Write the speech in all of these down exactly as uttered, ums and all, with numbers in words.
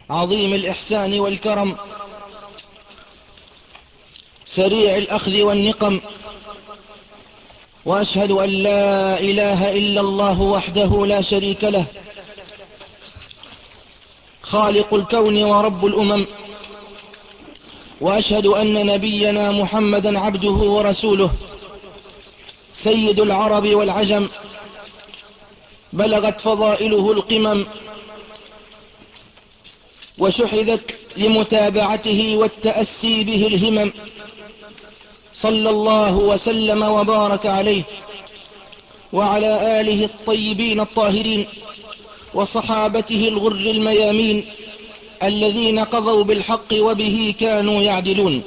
عظيم الإحسان والكرم، سريع الأخذ والنقم، وأشهد أن لا إله إلا الله وحده لا شريك له، خالق الكون ورب الأمم. وأشهد أن نبينا محمدا عبده ورسوله، سيد العرب والعجم، بلغت فضائله القمم، وشحذت لمتابعته والتأسي به الهمم. صلى الله وسلم وبارك عليه وعلى آله الطيبين الطاهرين وصحابته الغر الميامين الذين قضوا بالحق وبه كانوا يعدلون،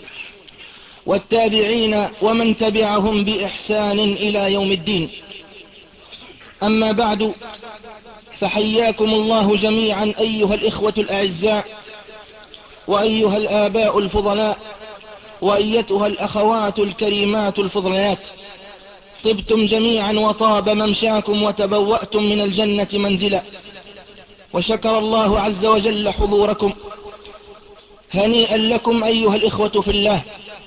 والتابعين ومن تبعهم بإحسان إلى يوم الدين. أما بعد، فحياكم الله جميعا أيها الإخوة الأعزاء، وأيها الآباء الفضلاء، وأيتها الأخوات الكريمات الفضليات. طبتم جميعا وطاب ممشاكم وتبوأتم من الجنة منزلا، وشكر الله عز وجل حضوركم. هنيئا لكم أيها الإخوة في الله،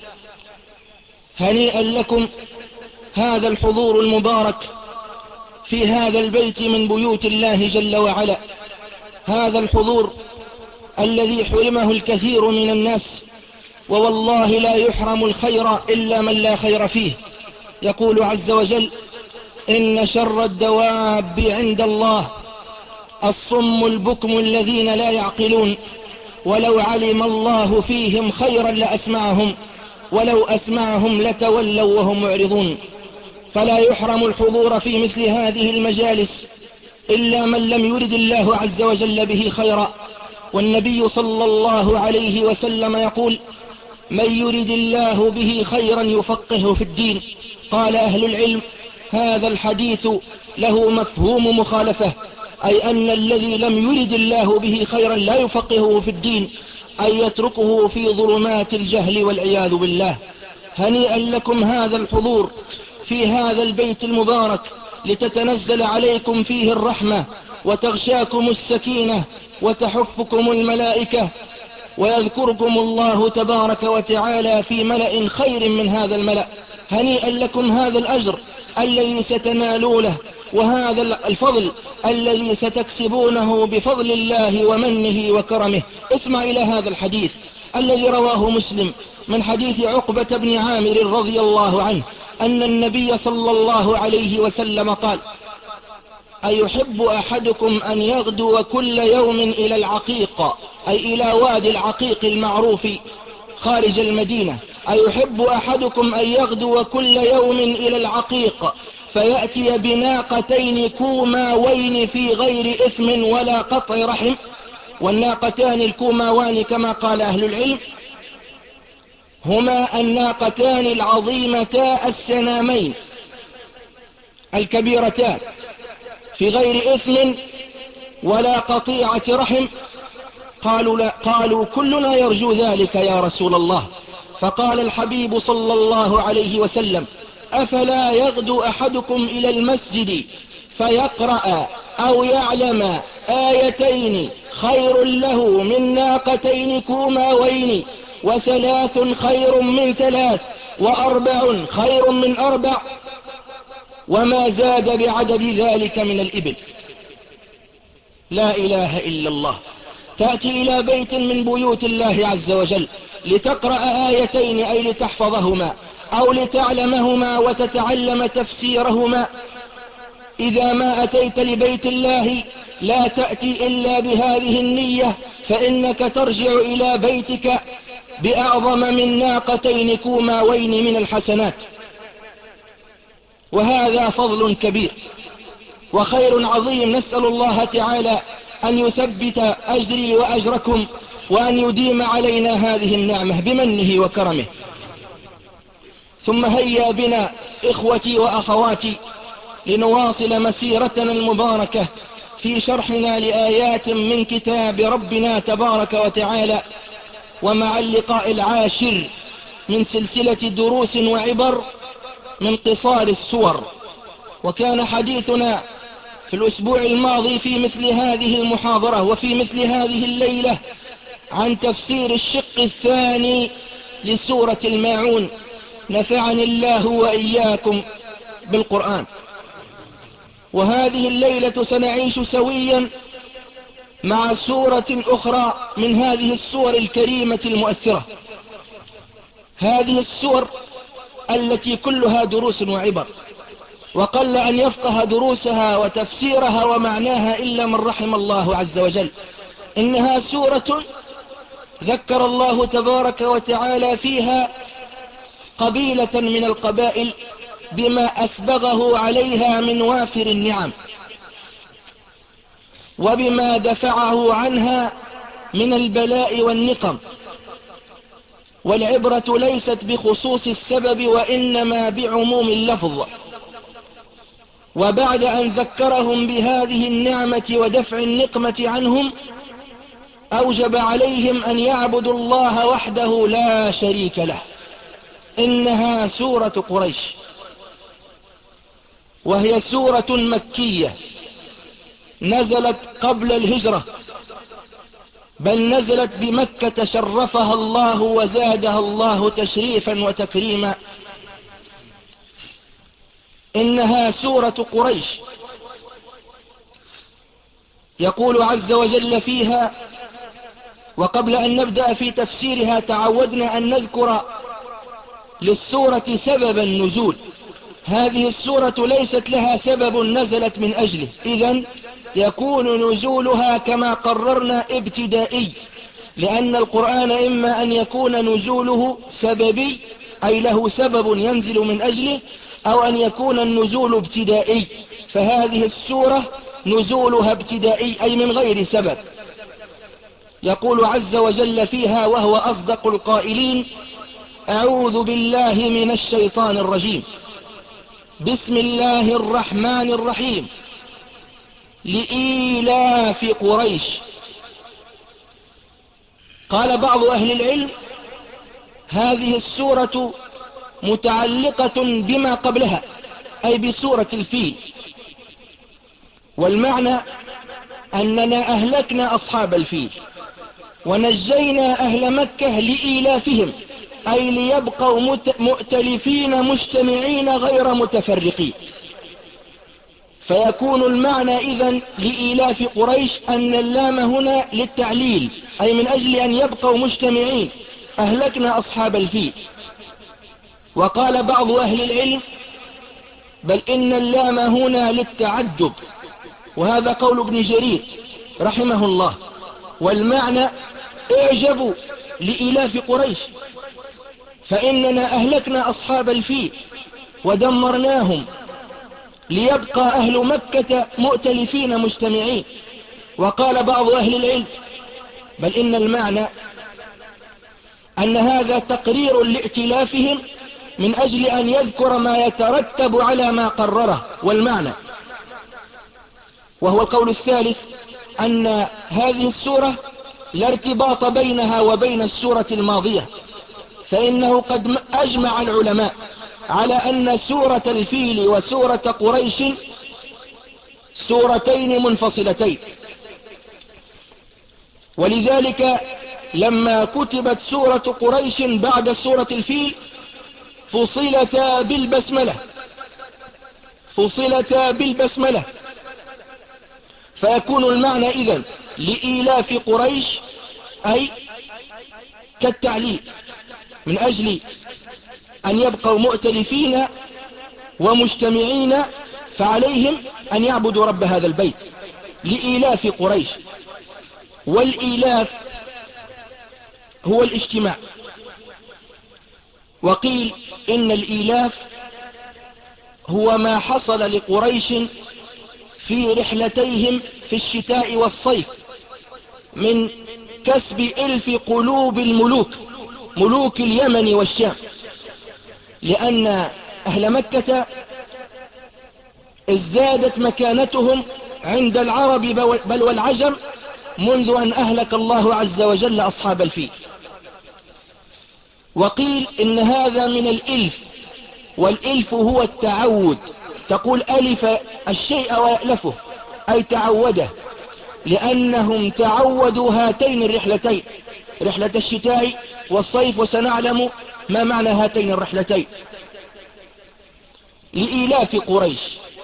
هنيئا لكم هذا الحضور المبارك في هذا البيت من بيوت الله جل وعلا، هذا الحضور الذي حرمه الكثير من الناس، ووالله لا يحرم الخير إلا من لا خير فيه. يقول عز وجل: إن شر الدواب عند الله الصم البكم الذين لا يعقلون، ولو علم الله فيهم خيرا لأسمعهم، ولو أسمعهم لتولوا وهم معرضون. فلا يحرم الحضور في مثل هذه المجالس إلا من لم يرد الله عز وجل به خيرا. والنبي صلى الله عليه وسلم يقول: من يرد الله به خيرا يفقهه في الدين. قال أهل العلم: هذا الحديث له مفهوم مخالفة، أي أن الذي لم يرد الله به خيرا لا يفقهه في الدين، أي يتركه في ظلمات الجهل والعياذ بالله. هنيئا لكم هذا الحضور في هذا البيت المبارك، لتتنزل عليكم فيه الرحمة، وتغشاكم السكينة، وتحفكم الملائكة، ويذكركم الله تبارك وتعالى في ملأ خير من هذا الملأ. هنيئا لكم هذا الأجر الذي ستنالونه، وهذا الفضل الذي ستكسبونه بفضل الله ومنه وكرمه. اسمع إلى هذا الحديث الذي رواه مسلم من حديث عقبة بن عامر رضي الله عنه أن النبي صلى الله عليه وسلم قال: أيحب أحدكم أن يغدو كل يوم إلى العقيق، أي إلى وادي العقيق المعروف خارج المدينة. أيحب أحدكم أن يغدو كل يوم إلى العقيق فيأتي بناقتين كوماوين في غير إثم ولا قطع رحم؟ والناقتان الكوماوان كما قال أهل العلم هما الناقتان العظيمتا السنامين الكبيرتان في غير إثم ولا قطيعة رحم. قالوا, لا قالوا كلنا يرجو ذلك يا رسول الله. فقال الحبيب صلى الله عليه وسلم: أفلا يغدو أحدكم إلى المسجد فيقرأ أو يعلم آيتين خير له من ناقتين كوماوين، وثلاث خير من ثلاث، وأربع خير من أربع، وما زاد بعدد ذلك من الإبل. لا إله إلا الله. تأتي إلى بيت من بيوت الله عز وجل لتقرأ آيتين، أي لتحفظهما أو لتعلمهما وتتعلم تفسيرهما. إذا ما أتيت لبيت الله لا تأتي إلا بهذه النية، فإنك ترجع إلى بيتك بأعظم من ناقتين كوماوين من الحسنات. وهذا فضل كبير وخير عظيم. نسأل الله تعالى أن يثبت أجري وأجركم، وأن يديم علينا هذه النعمة بمنه وكرمه. ثم هيا بنا إخوتي وأخواتي لنواصل مسيرتنا المباركة في شرحنا لآيات من كتاب ربنا تبارك وتعالى، ومع اللقاء العاشر من سلسلة دروس وعبر من قصار السور. وكان حديثنا في الأسبوع الماضي في مثل هذه المحاضرة وفي مثل هذه الليلة عن تفسير الشق الثاني لسورة الماعون. نفعني الله وإياكم بالقرآن. وهذه الليلة سنعيش سويا مع سورة أخرى من هذه السور الكريمة المؤثرة، هذه السور التي كلها دروس وعبر، وقل أن يفقه دروسها وتفسيرها ومعناها إلا من رحم الله عز وجل. إنها سورة ذكر الله تبارك وتعالى فيها قبيلة من القبائل بما أسبغه عليها من وافر النعم، وبما دفعه عنها من البلاء والنقم. والعبرة ليست بخصوص السبب وإنما بعموم اللفظ. وبعد أن ذكرهم بهذه النعمة ودفع النقمة عنهم، أوجب عليهم أن يعبدوا الله وحده لا شريك له. إنها سورة قريش، وهي سورة مكية نزلت قبل الهجرة، بل نزلت بمكة شرفها الله وزادها الله تشريفا وتكريما. إنها سورة قريش. يقول عز وجل فيها، وقبل أن نبدأ في تفسيرها تعودنا أن نذكر للسورة سبب النزول. هذه السورة ليست لها سبب نزلت من أجله، إذن يكون نزولها كما قررنا ابتدائي، لأن القرآن إما أن يكون نزوله سببي أي له سبب ينزل من أجله، أو أن يكون النزول ابتدائي. فهذه السورة نزولها ابتدائي أي من غير سبب. يقول عز وجل فيها وهو أصدق القائلين: أعوذ بالله من الشيطان الرجيم، بسم الله الرحمن الرحيم، لإيلاف قريش. قال بعض أهل العلم هذه السورة متعلقة بما قبلها، أي بسورة الفيل. والمعنى أننا أهلكنا أصحاب الفيل ونجينا أهل مكة لإيلافهم، أي ليبقوا مؤتلفين مجتمعين غير متفرقين. فيكون المعنى إذن لإيلاف قريش أن اللام هنا للتعليل، أي من أجل أن يبقوا مجتمعين أهلكنا أصحاب الفيل. وقال بعض أهل العلم بل إن اللام هنا للتعجب، وهذا قول ابن جرير رحمه الله. والمعنى اعجبوا لإيلاف قريش، فإننا أهلكنا أصحاب الفيل ودمرناهم ليبقى أهل مكة مؤتلفين مجتمعين. وقال بعض أهل العلم بل إن المعنى أن هذا تقرير لائتلافهم من أجل أن يذكر ما يترتب على ما قرره. والمعنى وهو القول الثالث أن هذه السورة لا ارتباط بينها وبين السورة الماضية، فإنه قد أجمع العلماء على أن سورة الفيل وسورة قريش سورتين منفصلتين. ولذلك لما كتبت سورة قريش بعد سورة الفيل فصلتا بالبسملة فصلتا بالبسملة فيكون المعنى إذن لإيلاف قريش أي كالتعليل، من أجل أن يبقوا مؤتلفين ومجتمعين فعليهم أن يعبدوا رب هذا البيت لإيلاف قريش. والإيلاف هو الاجتماع. وقيل إن الإيلاف هو ما حصل لقريش في رحلتيهم في الشتاء والصيف من كسب إلف قلوب الملوك، ملوك اليمن والشام، لأن أهل مكة ازدادت مكانتهم عند العرب بل والعجم منذ أن أهلك الله عز وجل أصحاب الفيل. وقيل إن هذا من الإلف، والإلف هو التعود، تقول ألف الشيء ويألفه، أي تعوده، لأنهم تعودوا هاتين الرحلتين، رحلة الشتاء والصيف، وسنعلم ما معنى هاتين الرحلتين. لإيلاف قريش،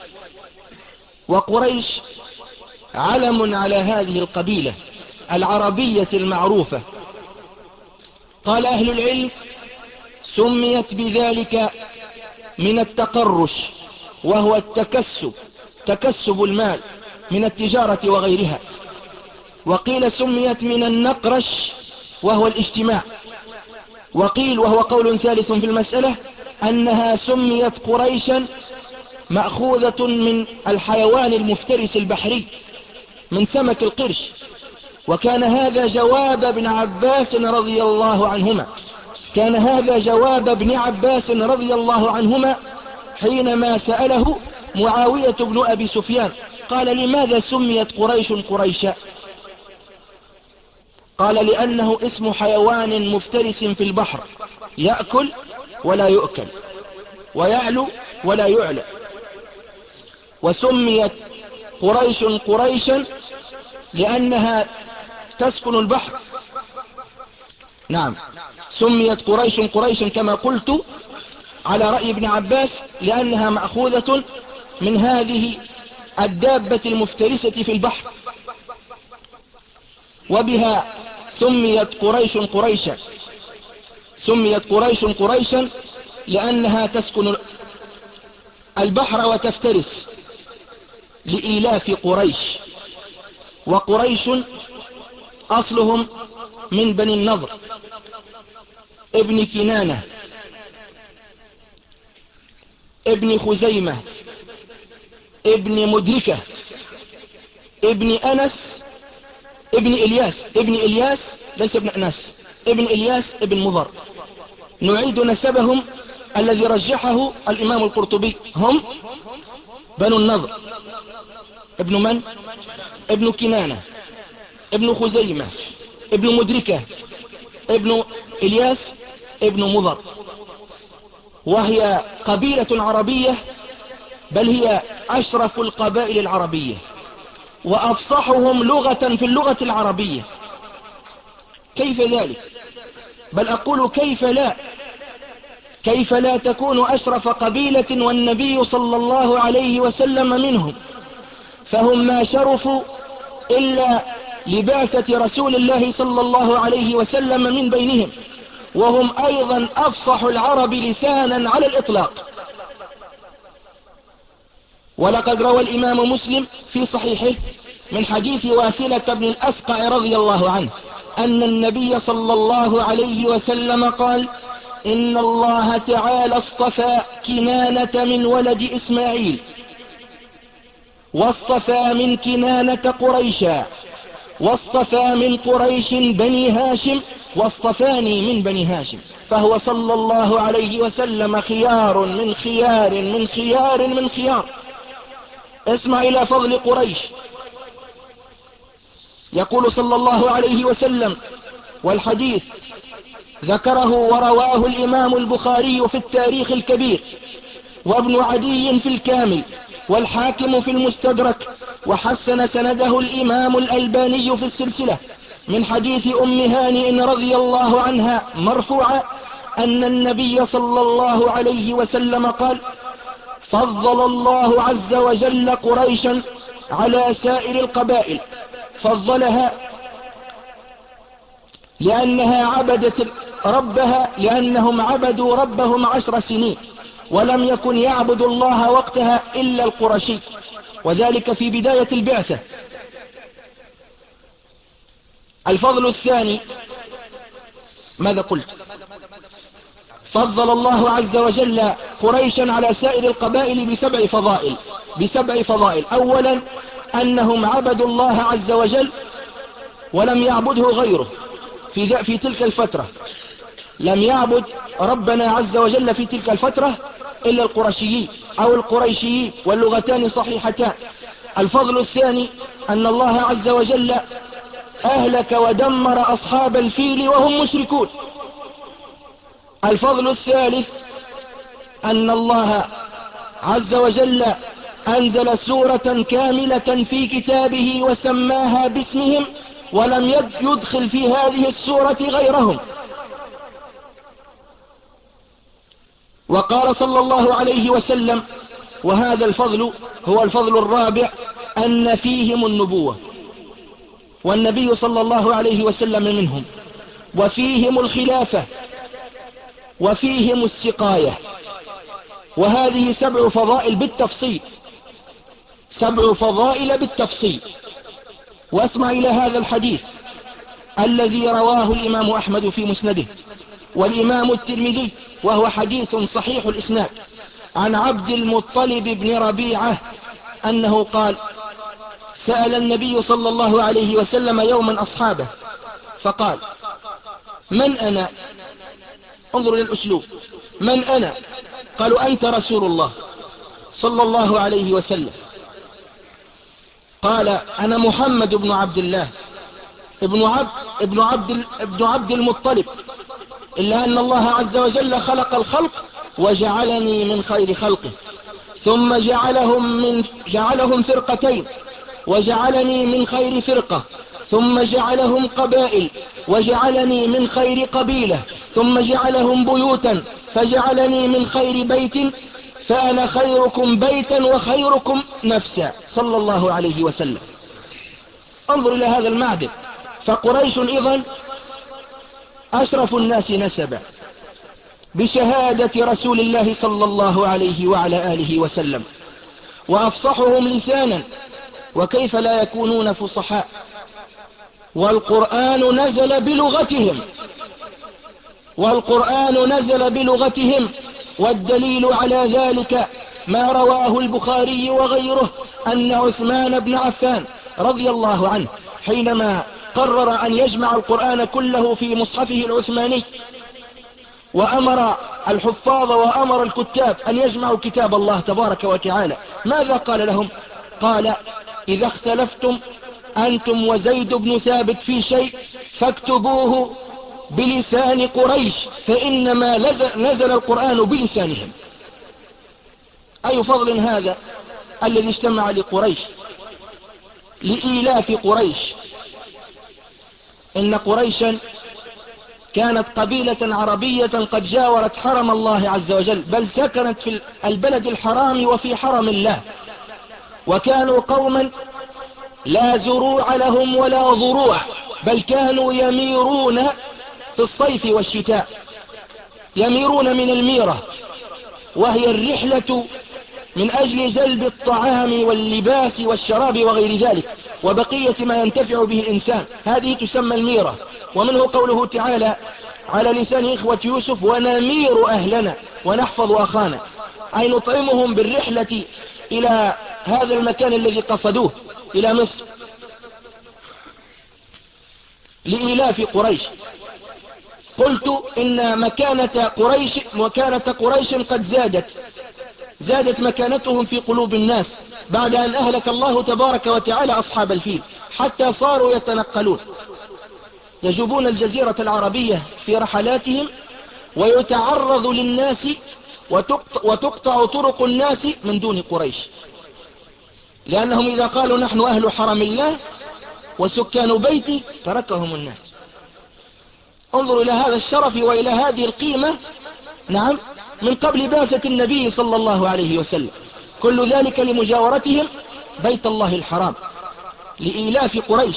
وقريش علم على هذه القبيلة العربية المعروفة. قال أهل العلم سميت بذلك من التقرش، وهو التكسب، تكسب المال من التجارة وغيرها. وقيل سميت من النقرش وهو الاجتماع. وقيل، وهو قول ثالث في المسألة، أنها سميت قريشا مأخوذة من الحيوان المفترس البحري، من سمك القرش. وكان هذا جواب ابن عباس رضي الله عنهما، كان هذا جواب ابن عباس رضي الله عنهما حينما سأله معاوية بن أبي سفيان، قال: لماذا سميت قريش قريشا؟ قال: لأنه اسم حيوان مفترس في البحر، يأكل ولا يؤكل، ويعلو ولا يعلى. وسميت قريش قريشا لأنها تسكن البحر. نعم، سميت قريش قريشا كما قلت على رأي ابن عباس، لأنها مأخوذة من هذه الدابة المفترسة في البحر، وبها سميت قريش قريشا. سميت قريش قريشا لأنها تسكن البحر وتفترس، لإيلاف قريش. وقريش أصلهم من بني النضر ابن كنانة ابن خزيمة ابن مدركة ابن أنس ابن إلياس ابن إلياس ليس ابن أنس، ابن إلياس ابن مضر. نعيد نسبهم الذي رجحه الإمام القرطبي، هم بنو النضر. ابن من؟ ابن كنانة ابن خزيمة ابن مدركة ابن إلياس ابن مضر. وهي قبيلة عربية، بل هي أشرف القبائل العربية وأفصحهم لغة في اللغة العربية. كيف ذلك؟ بل أقول كيف لا كيف لا تكون أشرف قبيلة والنبي صلى الله عليه وسلم منهم؟ فهم ما شرفوا إلا لبعثة رسول الله صلى الله عليه وسلم من بينهم، وهم أيضا أفصح العرب لسانا على الإطلاق. ولقد روى الإمام مسلم في صحيحه من حديث واثلة بن الأسقع رضي الله عنه أن النبي صلى الله عليه وسلم قال: إن الله تعالى اصطفى كنانة من ولد إسماعيل، واصطفى من كنانة قريشا، واصطفى من قريش بني هاشم، واصطفاني من بني هاشم. فهو صلى الله عليه وسلم خيار من خيار من خيار من خيار. اسمع إلى فضل قريش. يقول صلى الله عليه وسلم، والحديث ذكره ورواه الإمام البخاري في التاريخ الكبير، وابن عدي في الكامل، والحاكم في المستدرك، وحسن سنده الإمام الألباني في السلسلة، من حديث أم هانئ رضي الله عنها مرفوعا أن النبي صلى الله عليه وسلم قال: فضل الله عز وجل قريشا على سائر القبائل، فضلها لأنها عبدت ربها، لأنهم عبدوا ربهم عشر سنين، ولم يكن يعبد الله وقتها إلا القرشي، وذلك في بداية البعثة. الفضل الثاني، ماذا قلت؟ فضل الله عز وجل قريشا على سائر القبائل بسبع فضائل بسبع فضائل أولا أنهم عبدوا الله عز وجل ولم يعبده غيره في, في تلك الفترة، لم يعبد ربنا عز وجل في تلك الفترة إلا القرشيين أو القريشيين، واللغتان صحيحتان. الفضل الثاني أن الله عز وجل أهلك ودمر أصحاب الفيل وهم مشركون. الفضل الثالث أن الله عز وجل أنزل سورة كاملة في كتابه وسماها باسمهم ولم يدخل في هذه السورة غيرهم. وقال صلى الله عليه وسلم، وهذا الفضل هو الفضل الرابع، أن فيهم النبوة، والنبي صلى الله عليه وسلم منهم، وفيهم الخلافة، وفيهم السقاية. وهذه سبع فضائل بالتفصيل، سبع فضائل بالتفصيل. واسمع إلى هذا الحديث الذي رواه الإمام أحمد في مسنده، والإمام الترمذي، وهو حديث صحيح الإسناد، عن عبد المطلب بن ربيعة أنه قال: سأل النبي صلى الله عليه وسلم يوما أصحابه فقال: من أنا؟ انظر إلى الأسلوب، من أنا؟ قالوا: أنت رسول الله صلى الله عليه وسلم. قال: أنا محمد بن عبد الله ابن عبد, ابن عبد, ابن عبد المطلب، إلا أن الله عز وجل خلق الخلق وجعلني من خير خلقه، ثم جعلهم, من جعلهم فرقتين وجعلني من خير فرقة، ثم جعلهم قبائل وجعلني من خير قبيلة، ثم جعلهم بيوتا فجعلني من خير بيت، فأنا خيركم بيتا وخيركم نفسا صلى الله عليه وسلم. انظر إلى هذا المعدل. فقريش إذن أشرف الناس نسبا بشهادة رسول الله صلى الله عليه وعلى آله وسلم، وأفصحهم لسانا، وكيف لا يكونون فصحاء، والقرآن نزل بلغتهم، والقرآن نزل بلغتهم. والدليل على ذلك ما رواه البخاري وغيره أن عثمان بن عفان رضي الله عنه حينما قرر أن يجمع القرآن كله في مصحفه العثماني، وأمر الحفاظ وأمر الكتاب أن يجمعوا كتاب الله تبارك وتعالى، ماذا قال لهم؟ قال: إذا اختلفتم أنتم وزيد بن ثابت في شيء فاكتبوه بلسان قريش، فإنما نزل القرآن بلسانهم. أي فضل هذا الذي اجتمع لقريش، لإيلاف قريش. إن قريشا كانت قبيلة عربية قد جاورت حرم الله عز وجل، بل سكنت في البلد الحرام وفي حرم الله، وكانوا قوما لا زروع لهم ولا ضروع، بل كانوا يميرون في الصيف والشتاء، يميرون من الميرة، وهي الرحلة من أجل جلب الطعام واللباس والشراب وغير ذلك وبقية ما ينتفع به الإنسان، هذه تسمى الميرة. ومنه قوله تعالى على لسان إخوة يوسف: ونمير أهلنا ونحفظ أخانا، أي نطعمهم بالرحلة إلى هذا المكان الذي قصدوه، إلى مصر، لإيلاف قريش. قلت إن مكانة قريش مكانة قريش قد زادت زادت مكانتهم في قلوب الناس بعد أن أهلك الله تبارك وتعالى أصحاب الفيل، حتى صاروا يتنقلون، يجوبون الجزيرة العربية في رحلاتهم، ويتعرض للناس وتقطع, وتقطع طرق الناس من دون قريش، لأنهم إذا قالوا نحن أهل حرم الله وسكان بيتي تركهم الناس. انظروا إلى هذا الشرف وإلى هذه القيمة، نعم، من قبل بعثة النبي صلى الله عليه وسلم، كل ذلك لمجاورتهم بيت الله الحرام، لإيلاف قريش.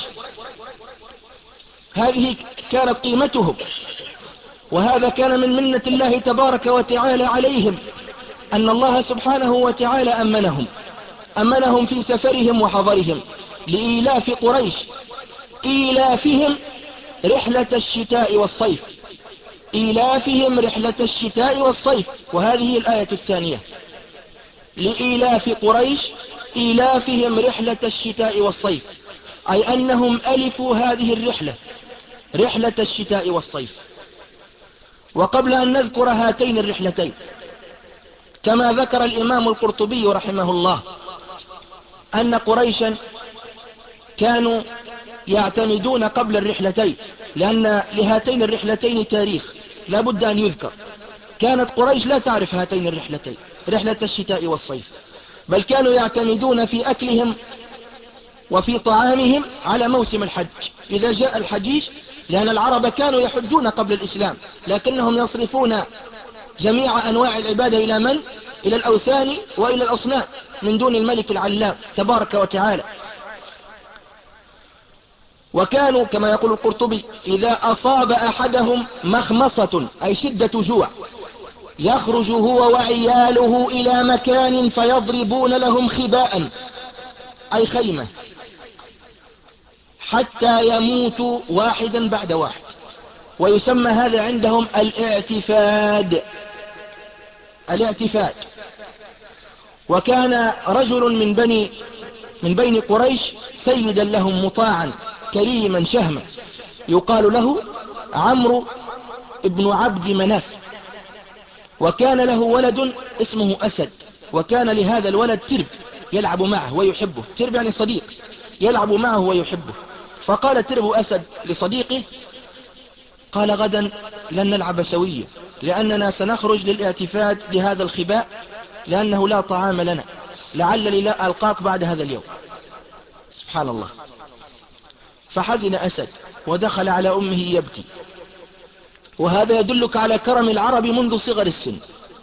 هذه كانت قيمتهم، وهذا كان من منة الله تبارك وتعالى عليهم، أن الله سبحانه وتعالى أمنهم أمنهم في سفرهم وحضرهم لإيلاف قريش، إيلافهم رحلة الشتاء والصيف، إيلافهم رحلة الشتاء والصيف. وهذه الآية الثانية: لإيلاف قريش إيلافهم رحلة الشتاء والصيف، أي أنهم ألفوا هذه الرحلة، رحلة الشتاء والصيف. وقبل أن نذكر هاتين الرحلتين، كما ذكر الإمام القرطبي رحمه الله أن قريشا كانوا يعتمدون قبل الرحلتين، لأن لهاتين الرحلتين تاريخ لا بد أن يذكر. كانت قريش لا تعرف هاتين الرحلتين، رحلة الشتاء والصيف، بل كانوا يعتمدون في أكلهم وفي طعامهم على موسم الحج. إذا جاء الحجيج، لأن العرب كانوا يحجون قبل الإسلام، لكنهم يصرفون جميع أنواع العبادة إلى من؟ إلى الأوثان وإلى الأصنام من دون الملك العلام تبارك وتعالى. وكانوا كما يقول القرطبي إذا أصاب أحدهم مخمصة أي شدة جوع يخرج هو وعياله إلى مكان فيضربون لهم خباء أي خيمة حتى يموتوا واحدا بعد واحد، ويسمى هذا عندهم الاعتفاد. الاعتفاد. وكان رجل من بني من بين قريش سيدا لهم مطاعا كريما شهما يقال له عمرو ابن عبد مناف، وكان له ولد اسمه أسد، وكان لهذا الولد ترب يلعب معه ويحبه. ترب يعني صديق يلعب معه ويحبه. فقال ترب أسد لصديقه، قال غدا لن نلعب سويا لأننا سنخرج للاعتفاد لهذا الخباء لأنه لا طعام لنا، لعلني لا ألقاك بعد هذا اليوم. سبحان الله. فحزن أسد ودخل على أمه يبكي، وهذا يدلك على كرم العرب منذ صغر السن.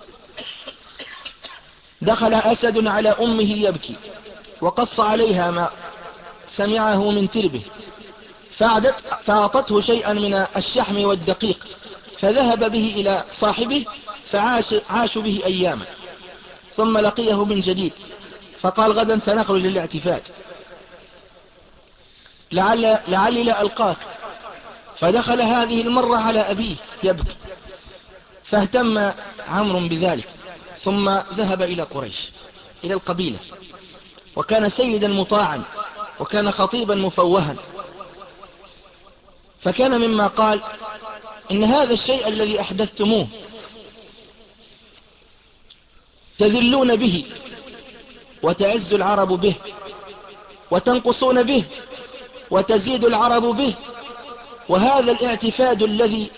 دخل أسد على أمه يبكي وقص عليها ما سمعه من تربه، فأعطته شيئا من الشحم والدقيق، فذهب به إلى صاحبه فعاش عاش به أياما، ثم لقيه من جديد فقال غدا سنخرج للاعتفاد لعل لعلي لا ألقاك. فدخل هذه المرة على أبيه يبكي، فاهتم عمرو بذلك، ثم ذهب إلى قريش إلى القبيلة، وكان سيدا مطاعا وكان خطيبا مفوها. فكان مما قال إن هذا الشيء الذي أحدثتموه تذلون به وتعز العرب به، وتنقصون به وتزيد العرب به، وهذا الاعتفاد الذي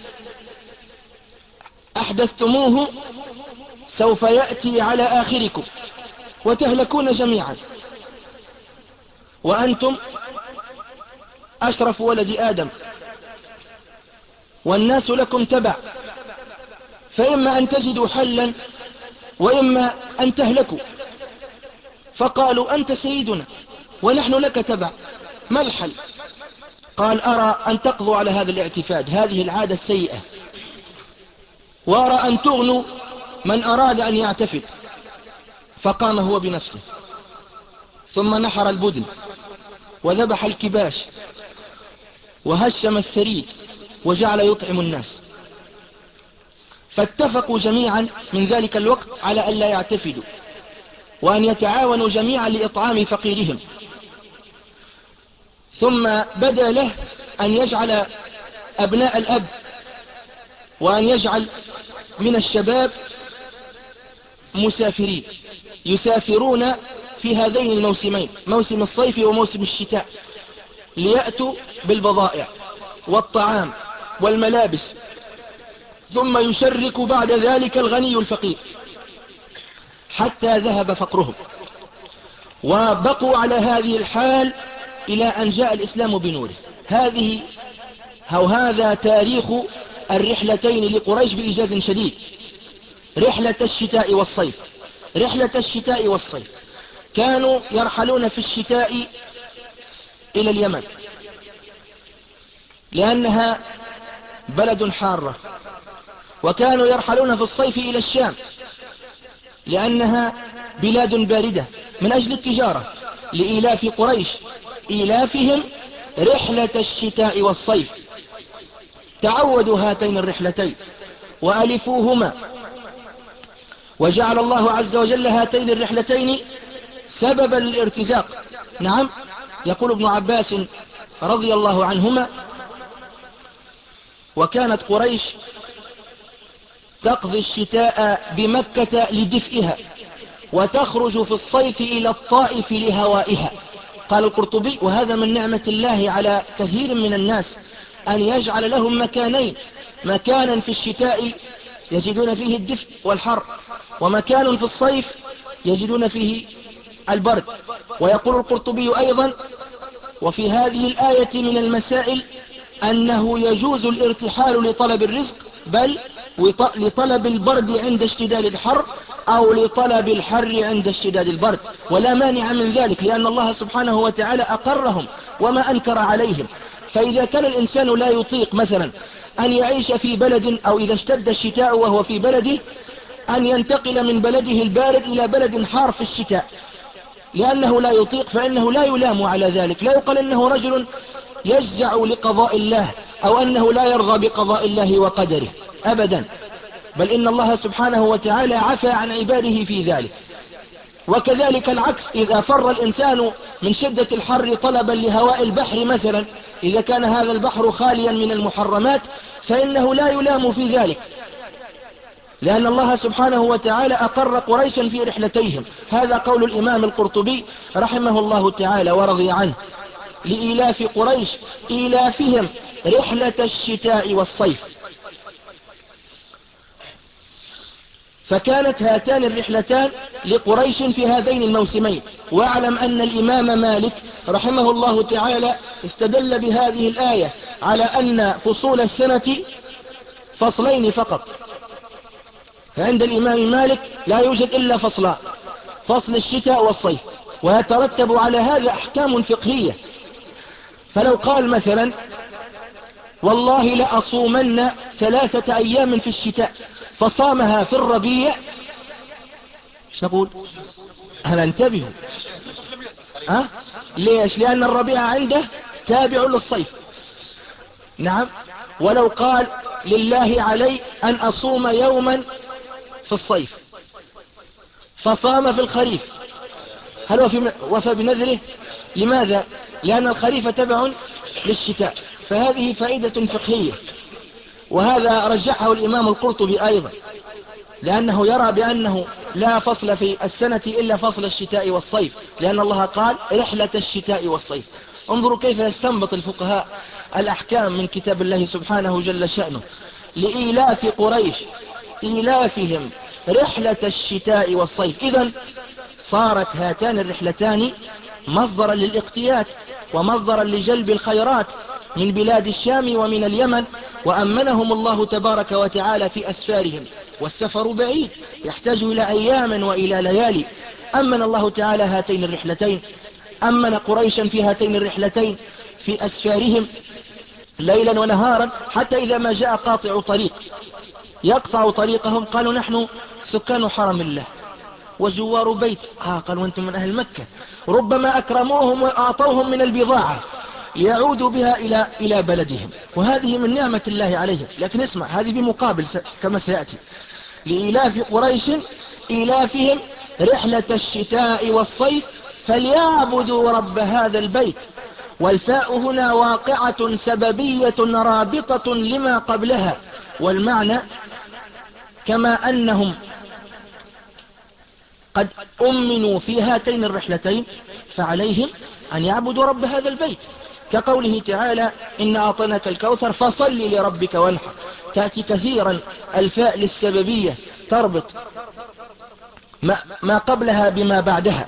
أحدثتموه سوف يأتي على آخركم وتهلكون جميعا، وأنتم أشرف ولد آدم والناس لكم تبع، فإما أن تجدوا حلا وإما أن تهلكوا. فقالوا أنت سيدنا ونحن لك تبع، ما الحل؟ قال أرى أن تقضوا على هذا الاعتفاد، هذه العادة السيئة، وأرى أن تغنوا من أراد أن يعتفد. فقام هو بنفسه ثم نحر البدن وذبح الكباش وهشم الثريد وجعل يطعم الناس. فاتفقوا جميعا من ذلك الوقت على أن لا يعتفدوا وأن يتعاونوا جميعا لإطعام فقيرهم. ثم بدا له أن يجعل أبناء الأب وأن يجعل من الشباب مسافرين يسافرون في هذين الموسمين، موسم الصيف وموسم الشتاء، ليأتوا بالبضائع والطعام والملابس، ثم يشرك بعد ذلك الغني الفقير حتى ذهب فقرهم، وبقوا على هذه الحال إلى أن جاء الإسلام بنوره. هذه أو هذا تاريخ الرحلتين لقريش بإيجاز شديد، رحلة الشتاء والصيف. رحلة الشتاء والصيف كانوا يرحلون في الشتاء إلى اليمن لأنها بلد حارة، وكانوا يرحلون في الصيف إلى الشام لأنها بلاد باردة من أجل التجارة، لإيلاف قريش إيلافهم رحلة الشتاء والصيف. تعودوا هاتين الرحلتين وألفوهما، وجعل الله عز وجل هاتين الرحلتين سببا للارتزاق. نعم، يقول ابن عباس رضي الله عنهما: وكانت قريش تقضي الشتاء بمكة لدفئها، وتخرج في الصيف إلى الطائف لهوائها. قال القرطبي: وهذا من نعمة الله على كثير من الناس أن يجعل لهم مكانين، مكانا في الشتاء يجدون فيه الدفء والحر، ومكان في الصيف يجدون فيه البرد. ويقول القرطبي أيضا: وفي هذه الآية من المسائل أنه يجوز الارتحال لطلب الرزق، بل لطلب البرد عند اشتداد الحر، أو لطلب الحر عند اشتداد البرد، ولا مانع من ذلك، لأن الله سبحانه وتعالى أقرهم وما أنكر عليهم. فإذا كان الإنسان لا يطيق مثلا أن يعيش في بلد، أو إذا اشتد الشتاء وهو في بلده أن ينتقل من بلده البارد إلى بلد حار في الشتاء لأنه لا يطيق، فإنه لا يلام على ذلك، لا يقال أنه رجل يجزع لقضاء الله، أو أنه لا يرضى بقضاء الله وقدره أبدا، بل إن الله سبحانه وتعالى عفى عن عباده في ذلك. وكذلك العكس، إذا فر الإنسان من شدة الحر طلبا لهواء البحر مثلا، إذا كان هذا البحر خاليا من المحرمات فإنه لا يلام في ذلك، لأن الله سبحانه وتعالى أقر قريشا في رحلتيهم. هذا قول الإمام القرطبي رحمه الله تعالى ورضي عنه: لإيلاف قريش إيلافهم رحلة الشتاء والصيف. فكانت هاتان الرحلتان لقريش في هذين الموسمين. واعلم أن الإمام مالك رحمه الله تعالى استدل بهذه الآية على أن فصول السنة فصلين فقط. فعند الإمام مالك لا يوجد إلا فصلان: فصل الشتاء والصيف، ويترتب على هذا أحكام فقهية. فلو قال مثلا: والله لأصومن ثلاثة أيام في الشتاء، فصامها في الربيع، ايش نقول؟ هل انتبهوا؟ أه؟ ليش؟ لأن الربيع عنده تابع للصيف. نعم. ولو قال: لله علي أن أصوم يوما في الصيف، فصام في الخريف، هل وفي وفى بنذره؟ لماذا؟ لأن الخريف تبع للشتاء. فهذه فائدة فقهية، وهذا رجحه الإمام القرطبي أيضا، لأنه يرى بأنه لا فصل في السنة إلا فصل الشتاء والصيف، لأن الله قال رحلة الشتاء والصيف. انظروا كيف يستنبط الفقهاء الأحكام من كتاب الله سبحانه جل شأنه. لإيلاف قريش إيلافهم رحلة الشتاء والصيف. إذن صارت هاتان الرحلتان مصدرا للاقتيات ومصدرا لجلب الخيرات من بلاد الشام ومن اليمن، وأمنهم الله تبارك وتعالى في أسفارهم. والسفر بعيد يحتاج إلى أيام وإلى ليالي. أمن الله تعالى هاتين الرحلتين، أمن قريشا في هاتين الرحلتين في أسفارهم ليلا ونهارا، حتى إذا ما جاء قاطع طريق يقطع طريقهم قالوا: نحن سكان حرم الله وزوار بيت. آه قالوا: وأنتم من أهل مكة، ربما أكرموهم وأعطوهم من البضاعة ليعودوا بها إلى إلى بلدهم، وهذه من نعمة الله عليهم. لكن اسمع، هذه بمقابل كما سيأتي: لإيلاف قريش إيلافهم رحلة الشتاء والصيف فليعبدوا رب هذا البيت. والفاء هنا واقعة سببية رابطة لما قبلها، والمعنى كما أنهم قد أمنوا في هاتين الرحلتين فعليهم أن يعبدوا رب هذا البيت، كقوله تعالى: إن أعطيناك الكوثر فصل لربك وانحر. تأتي كثيرا الفاء للسببية تربط ما, ما قبلها بما بعدها.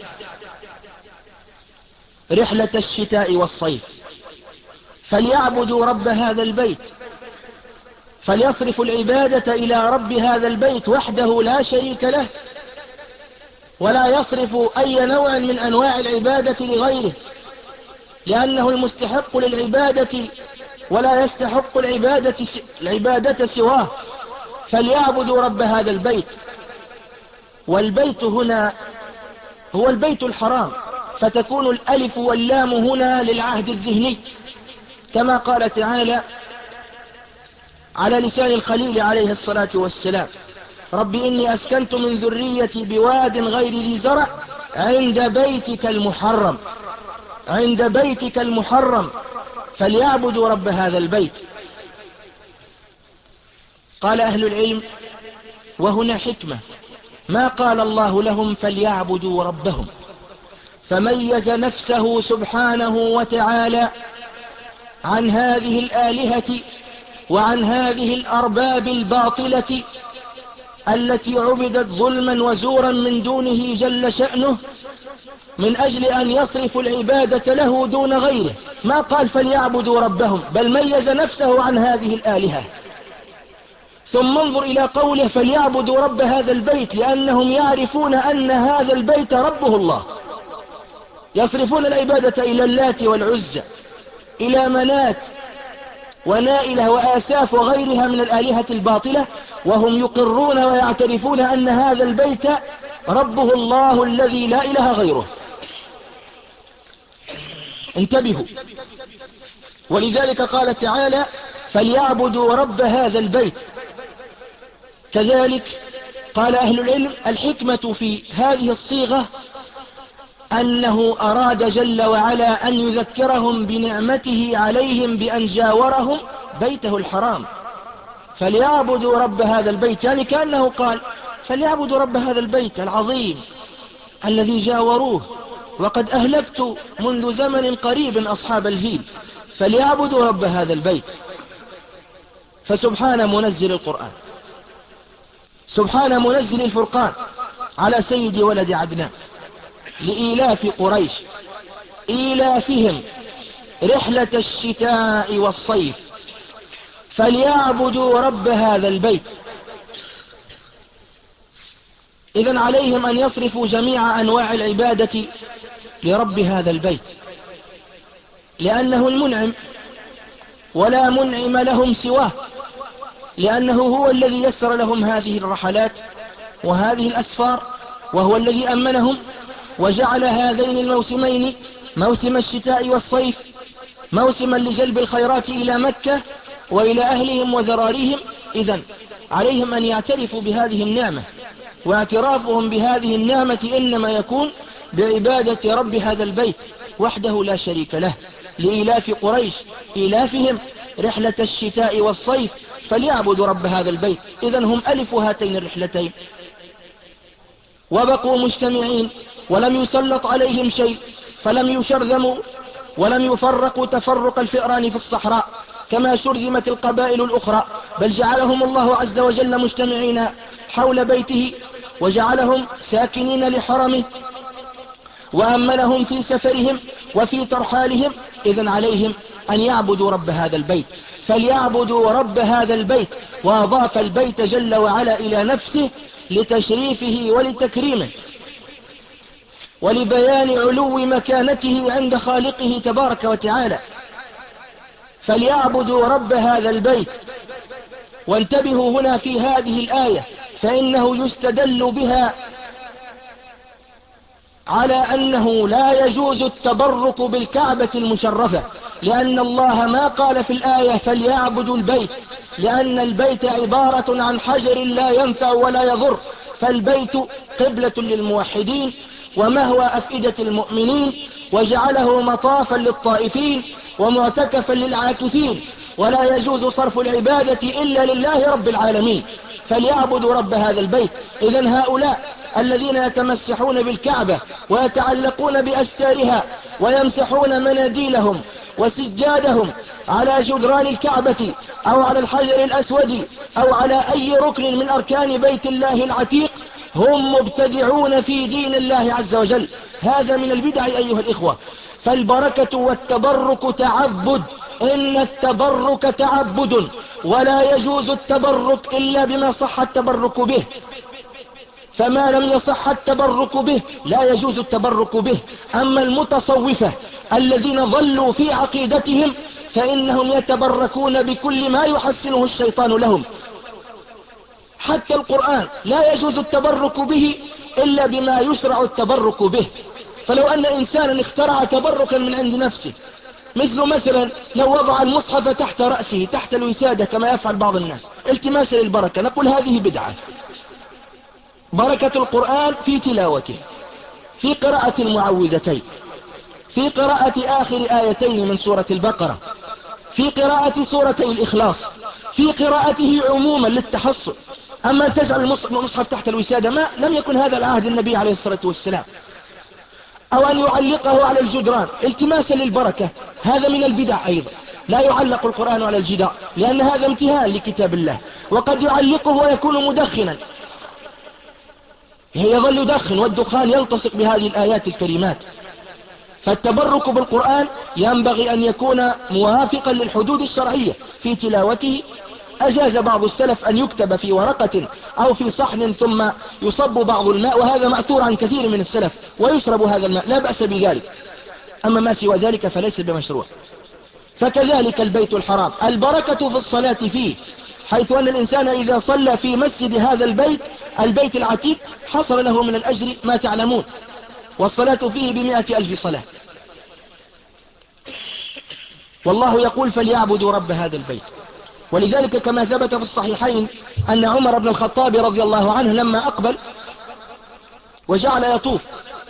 رحلة الشتاء والصيف فليعبدوا رب هذا البيت، فليصرفوا العبادة إلى رب هذا البيت وحده لا شريك له، ولا يصرف أي نوع من أنواع العبادة لغيره، لأنه المستحق للعبادة ولا يستحق العبادة, العبادة سواه. فليعبدوا رب هذا البيت. والبيت هنا هو البيت الحرام، فتكون الألف واللام هنا للعهد الذهني، كما قال تعالى على لسان الخليل عليه الصلاة والسلام: رب إني أسكنت من ذريتي بواد غير ذي زرع عند بيتك المحرم، عند بيتك المحرم فليعبدوا رب هذا البيت. قال أهل العلم: وهنا حكمة، ما قال الله لهم فليعبدوا ربهم، فميز نفسه سبحانه وتعالى عن هذه الآلهة وعن هذه الأرباب الباطلة التي عبدت ظلما وزورا من دونه جل شأنه من أجل أن يصرفوا العبادة له دون غيره، ما قال فليعبدوا ربهم، بل ميز نفسه عن هذه الآلهة. ثم انظر إلى قوله فليعبدوا رب هذا البيت، لأنهم يعرفون أن هذا البيت ربه الله، يصرفون العبادة إلى اللات والعزى، إلى منات ونائلة وآساف وغيرها من الآلهة الباطلة، وهم يقرون ويعترفون أن هذا البيت ربه الله الذي لا إله غيره. انتبهوا. ولذلك قال تعالى فليعبدوا رب هذا البيت. كذلك قال أهل العلم الحكمة في هذه الصيغة أنه أراد جل وعلا أن يذكرهم بنعمته عليهم بأن جاورهم بيته الحرام. فليعبدوا رب هذا البيت، يعني كأنه قال فليعبدوا رب هذا البيت العظيم الذي جاوروه، وقد أهلكت منذ زمن قريب أصحاب الفيل، فليعبدوا رب هذا البيت. فسبحان منزل القرآن، سبحان منزل الفرقان على سيد ولد عدنان، لإيلاف قريش إيلافهم رحلة الشتاء والصيف، فليعبدوا رب هذا البيت. إذن عليهم أن يصرفوا جميع أنواع العبادة لرب هذا البيت، لأنه المنعم ولا منعم لهم سواه، لأنه هو الذي يسر لهم هذه الرحلات وهذه الأسفار، وهو الذي أمنهم وجعل هذين الموسمين موسم الشتاء والصيف موسما لجلب الخيرات إلى مكة وإلى أهلهم وذراريهم. إذن عليهم أن يعترفوا بهذه النعمة، واعترافهم بهذه النعمة إنما يكون بعبادة رب هذا البيت وحده لا شريك له، لإيلاف قريش إيلافهم رحلة الشتاء والصيف، فليعبدوا رب هذا البيت. إذن هم ألفوا هاتين الرحلتين وبقوا مجتمعين، ولم يسلط عليهم شيء، فلم يشرذموا ولم يفرقوا تفرق الفئران في الصحراء كما شرذمت القبائل الأخرى، بل جعلهم الله عز وجل مجتمعين حول بيته، وجعلهم ساكنين لحرمه، وأمنهم في سفرهم وفي ترحالهم. إذن عليهم أن يعبدوا رب هذا البيت، فليعبدوا رب هذا البيت، وأضاف البيت جل وعلا إلى نفسه لتشريفه ولتكريمه ولبيان علو مكانته عند خالقه تبارك وتعالى. فليعبدوا رب هذا البيت. وانتبهوا هنا في هذه الآية، فإنه يستدل بها على أنه لا يجوز التبرك بالكعبة المشرفة، لأن الله ما قال في الآية فليعبدوا البيت، لأن البيت عبارة عن حجر لا ينفع ولا يضر، فالبيت قبلة للموحدين ومهوى أفئدة المؤمنين، وجعله مطافا للطائفين ومعتكفا للعاكفين، ولا يجوز صرف العبادة إلا لله رب العالمين. فليعبدوا رب هذا البيت. إذن هؤلاء الذين يتمسحون بالكعبة ويتعلقون بأستارها ويمسحون مناديلهم وسجادهم على جدران الكعبة أو على الحجر الأسود أو على أي ركن من أركان بيت الله العتيق، هم مبتدعون في دين الله عز وجل. هذا من البدع أيها الإخوة. فالبركة والتبرك تعبد، إن التبرك تعبد، ولا يجوز التبرك إلا بما صح التبرك به، فما لم يصح التبرك به لا يجوز التبرك به. أما المتصوفة الذين ظلوا في عقيدتهم فإنهم يتبركون بكل ما يحسنه الشيطان لهم. حتى القرآن لا يجوز التبرك به إلا بما يشرع التبرك به. فلو أن إنسانا اخترع تبركا من عند نفسه، مثل مثلا لو وضع المصحف تحت رأسه تحت الوسادة كما يفعل بعض الناس التماسا للبركة، نقول هذه بدعة. بركة القرآن في تلاوته، في قراءة المعوذتين، في قراءة آخر آيتين من سورة البقرة، في قراءة سورتي الإخلاص، في قراءته عموما للتحصن. أما أن تجعل المصحف تحت الوسادة، ما لم يكن هذا العهد النبي عليه الصلاة والسلام، أو أن يعلقه على الجدران التماسا للبركة، هذا من البدع أيضا. لا يعلق القرآن على الجدار، لأن هذا امتهان لكتاب الله، وقد يعلقه ويكون مدخنا يظل يدخن والدخان يلتصق بهذه الآيات الكريمات. فالتبرك بالقرآن ينبغي أن يكون موافقا للحدود الشرعية في تلاوته. أجاز بعض السلف أن يكتب في ورقة أو في صحن ثم يصب بعض الماء، وهذا مأثور عن كثير من السلف، ويشرب هذا الماء، لا بأس بذلك. أما ما سوى ذلك فليس بمشروع. فكذلك البيت الحرام البركة في الصلاة فيه، حيث أن الإنسان إذا صلى في مسجد هذا البيت البيت العتيق حصل له من الأجر ما تعلمون، والصلاة فيه بمئة ألف صلاة. والله يقول فليعبدوا رب هذا البيت. ولذلك كما ثبت في الصحيحين أن عمر بن الخطاب رضي الله عنه لما أقبل وجعل يطوف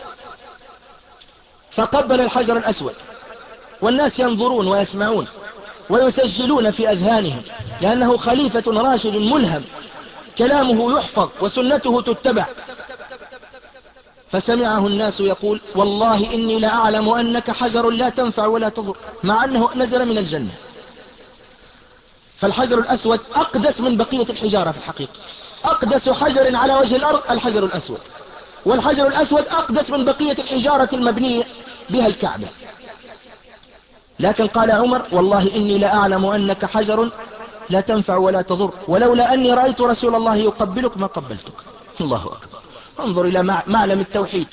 فقبل الحجر الأسود، والناس ينظرون ويسمعون ويسجلون في أذهانهم، لأنه خليفة راشد ملهم كلامه يحفظ وسنته تتبع. فسمعه الناس يقول والله إني لأعلم أنك حجر لا تنفع ولا تضر، مع أنه نزل من الجنة. فالحجر الأسود أقدس من بقية الحجارة في الحقيقة، أقدس حجر على وجه الأرض الحجر الأسود، والحجر الأسود أقدس من بقية الحجارة المبنية بها الكعبة. لكن قال عمر والله إني لأعلم أنك حجر لا تنفع ولا تضر، ولولا أني رأيت رسول الله يقبلك ما قبلتك. الله أكبر، انظر إلى معلم التوحيد.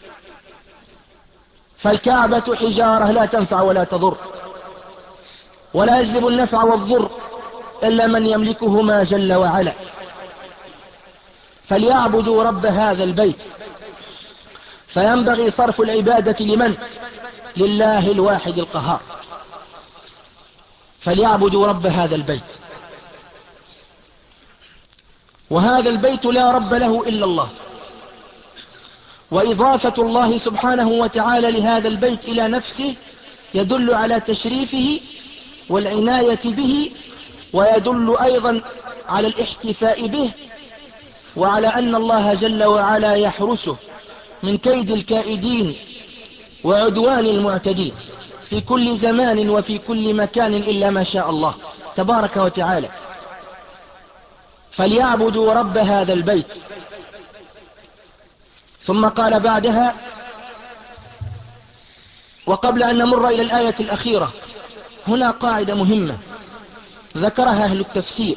فالكعبة حجارة لا تنفع ولا تضر، ولا يجلب النفع والضر إلا من يملكهما جل وعلا. فليعبدوا رب هذا البيت، فينبغي صرف العبادة لمن؟ لله الواحد القهار. فليعبدوا رب هذا البيت، وهذا البيت لا رب له إلا الله. وإضافة الله سبحانه وتعالى لهذا البيت إلى نفسه يدل على تشريفه والعناية به، ويدل أيضا على الاحتفاء به، وعلى أن الله جل وعلا يحرسه من كيد الكائدين وعدوان المعتدين في كل زمان وفي كل مكان إلا ما شاء الله تبارك وتعالى. فليعبدوا رب هذا البيت. ثم قال بعدها، وقبل أن نمر إلى الآية الأخيرة، هنا قاعدة مهمة ذكرها أهل التفسير،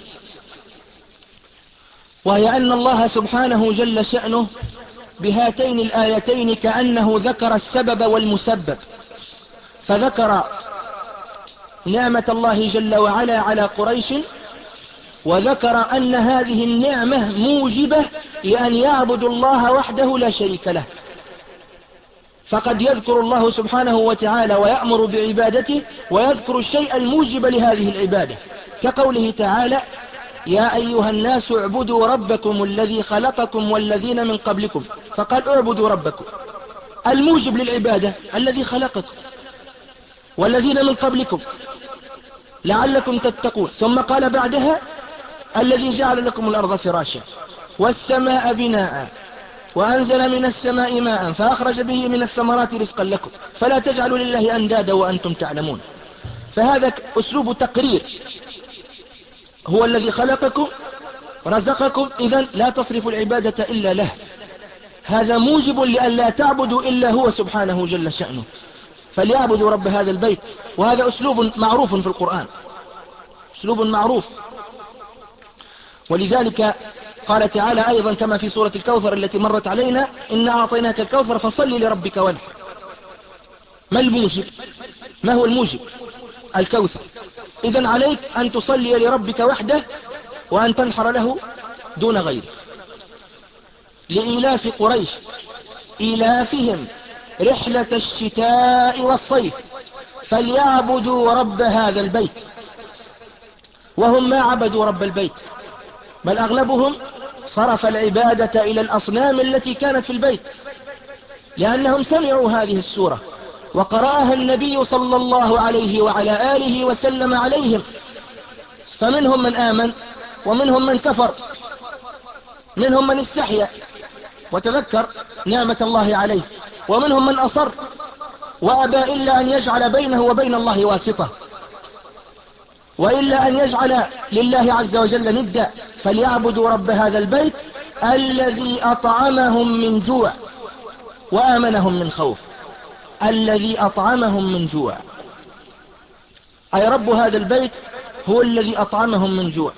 وهي أن الله سبحانه جل شأنه بهاتين الآيتين كأنه ذكر السبب والمسبب، فذكر نعمة الله جل وعلا على قريش، وذكر أن هذه النعمة موجبة لأن يعبدوا الله وحده لا شريك له. فقد يذكر الله سبحانه وتعالى ويأمر بعبادته ويذكر الشيء الموجب لهذه العبادة، كقوله تعالى يا أيها الناس اعبدوا ربكم الذي خلقكم والذين من قبلكم، فقال اعبدوا ربكم، الموجب للعبادة الذي خلقكم والذين من قبلكم لعلكم تتقون. ثم قال بعدها الذي جعل لكم الأرض فراشا والسماء بناء وأنزل من السماء ماء فأخرج به من الثمرات رزقا لكم فلا تجعلوا لله أندادا وأنتم تعلمون. فهذا أسلوب تقرير، هو الذي خلقكم رزقكم، إذن لا تصرفوا العبادة إلا له. هذا موجب لأن لا تعبدوا إلا هو سبحانه جل شأنه. فليعبدوا رب هذا البيت، وهذا أسلوب معروف في القرآن، أسلوب معروف. ولذلك قال تعالى أيضا كما في سورة الكوثر التي مرت علينا إنا أعطيناك الكوثر فصل لربك وانحر. ما الموجب؟ ما هو الموجب؟ الكوثر. إذن عليك أن تصلي لربك وحده وأن تنحر له دون غيره. لإيلاف قريش إيلافهم رحلة الشتاء والصيف فليعبدوا رب هذا البيت، وهم ما عبدوا رب البيت، بل أغلبهم صرف العبادة إلى الأصنام التي كانت في البيت، لأنهم سمعوا هذه السورة وقرأها النبي صلى الله عليه وعلى آله وسلم عليهم، فمنهم من آمن ومنهم من كفر، منهم من استحيا وتذكر نعمة الله عليه، ومنهم من أصر وأبى إلا أن يجعل بينه وبين الله واسطة، وإلا أن يجعل لله عز وجل ندا. فليعبدوا رب هذا البيت الذي أطعمهم من جوع وآمنهم من خوف. الذي أطعمهم من جوع، أي رب هذا البيت هو الذي أطعمهم من جوع،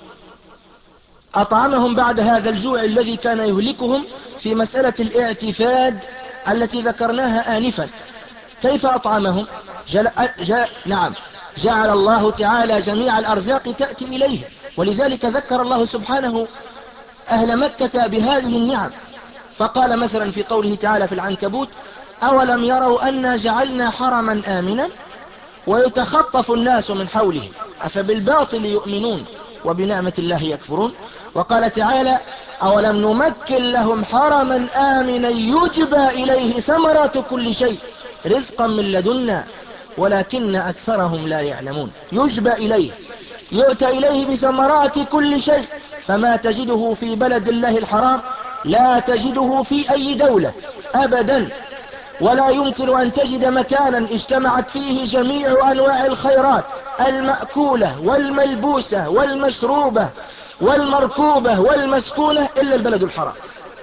أطعمهم بعد هذا الجوع الذي كان يهلكهم في مسألة الاعتفاد التي ذكرناها آنفا. كيف أطعمهم؟ جل... جل... نعم جعل الله تعالى جميع الأرزاق تأتي إليه، ولذلك ذكر الله سبحانه أهل مكة بهذه النعم، فقال مثلا في قوله تعالى في العنكبوت: أولم يروا أنا جعلنا حرما آمنا ويتخطف الناس من حولهم أفبالباطل يؤمنون وبنعمة الله يكفرون. وقال تعالى: أولم نمكن لهم حرما آمنا يجبى إليه ثمرات كل شيء رزقا من لدنا ولكن أكثرهم لا يعلمون. يجبى إليه، يؤتى إليه بثمرات كل شيء، فما تجده في بلد الله الحرام لا تجده في أي دولة أبدا، ولا يمكن أن تجد مكانا اجتمعت فيه جميع أنواع الخيرات المأكولة والملبوسة والمشروبة والمركوبة والمسكونة إلا البلد الحرام.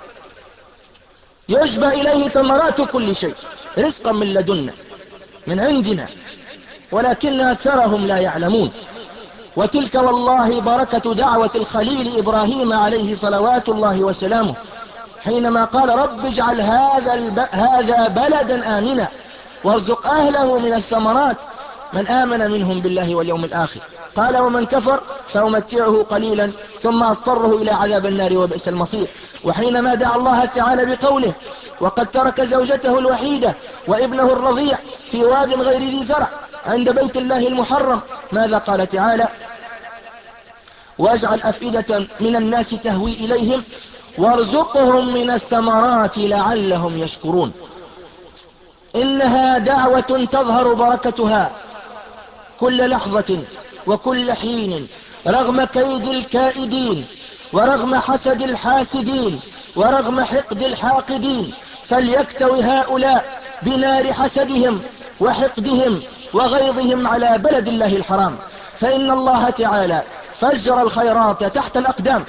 يجبى إليه ثمرات كل شيء رزقا من لدنا من عندنا ولكن أكثرهم لا يعلمون. وتلك والله بركة دعوة الخليل إبراهيم عليه صلوات الله وسلامه حينما قال: رب اجعل هذا, الب... هذا بلدا آمنا وارزق أهله من الثمرات من آمن منهم بالله واليوم الآخر. قال: ومن كفر فأمتعه قليلا ثم أضطره إلى عذاب النار وبئس المصير. وحينما دعا الله تعالى بقوله: وقد ترك زوجته الوحيدة وابنه الرضيع في واد غير ذي زرع عند بيت الله المحرم، ماذا قال تعالى؟ واجعل أفئدة من الناس تهوي إليهم وارزقهم من الثمرات لعلهم يشكرون. إنها دعوة تظهر بركتها كل لحظة وكل حين رغم كيد الكائدين ورغم حسد الحاسدين ورغم حقد الحاقدين، فليكتوي هؤلاء بنار حسدهم وحقدهم وغيظهم على بلد الله الحرام، فإن الله تعالى فجر الخيرات تحت الأقدام،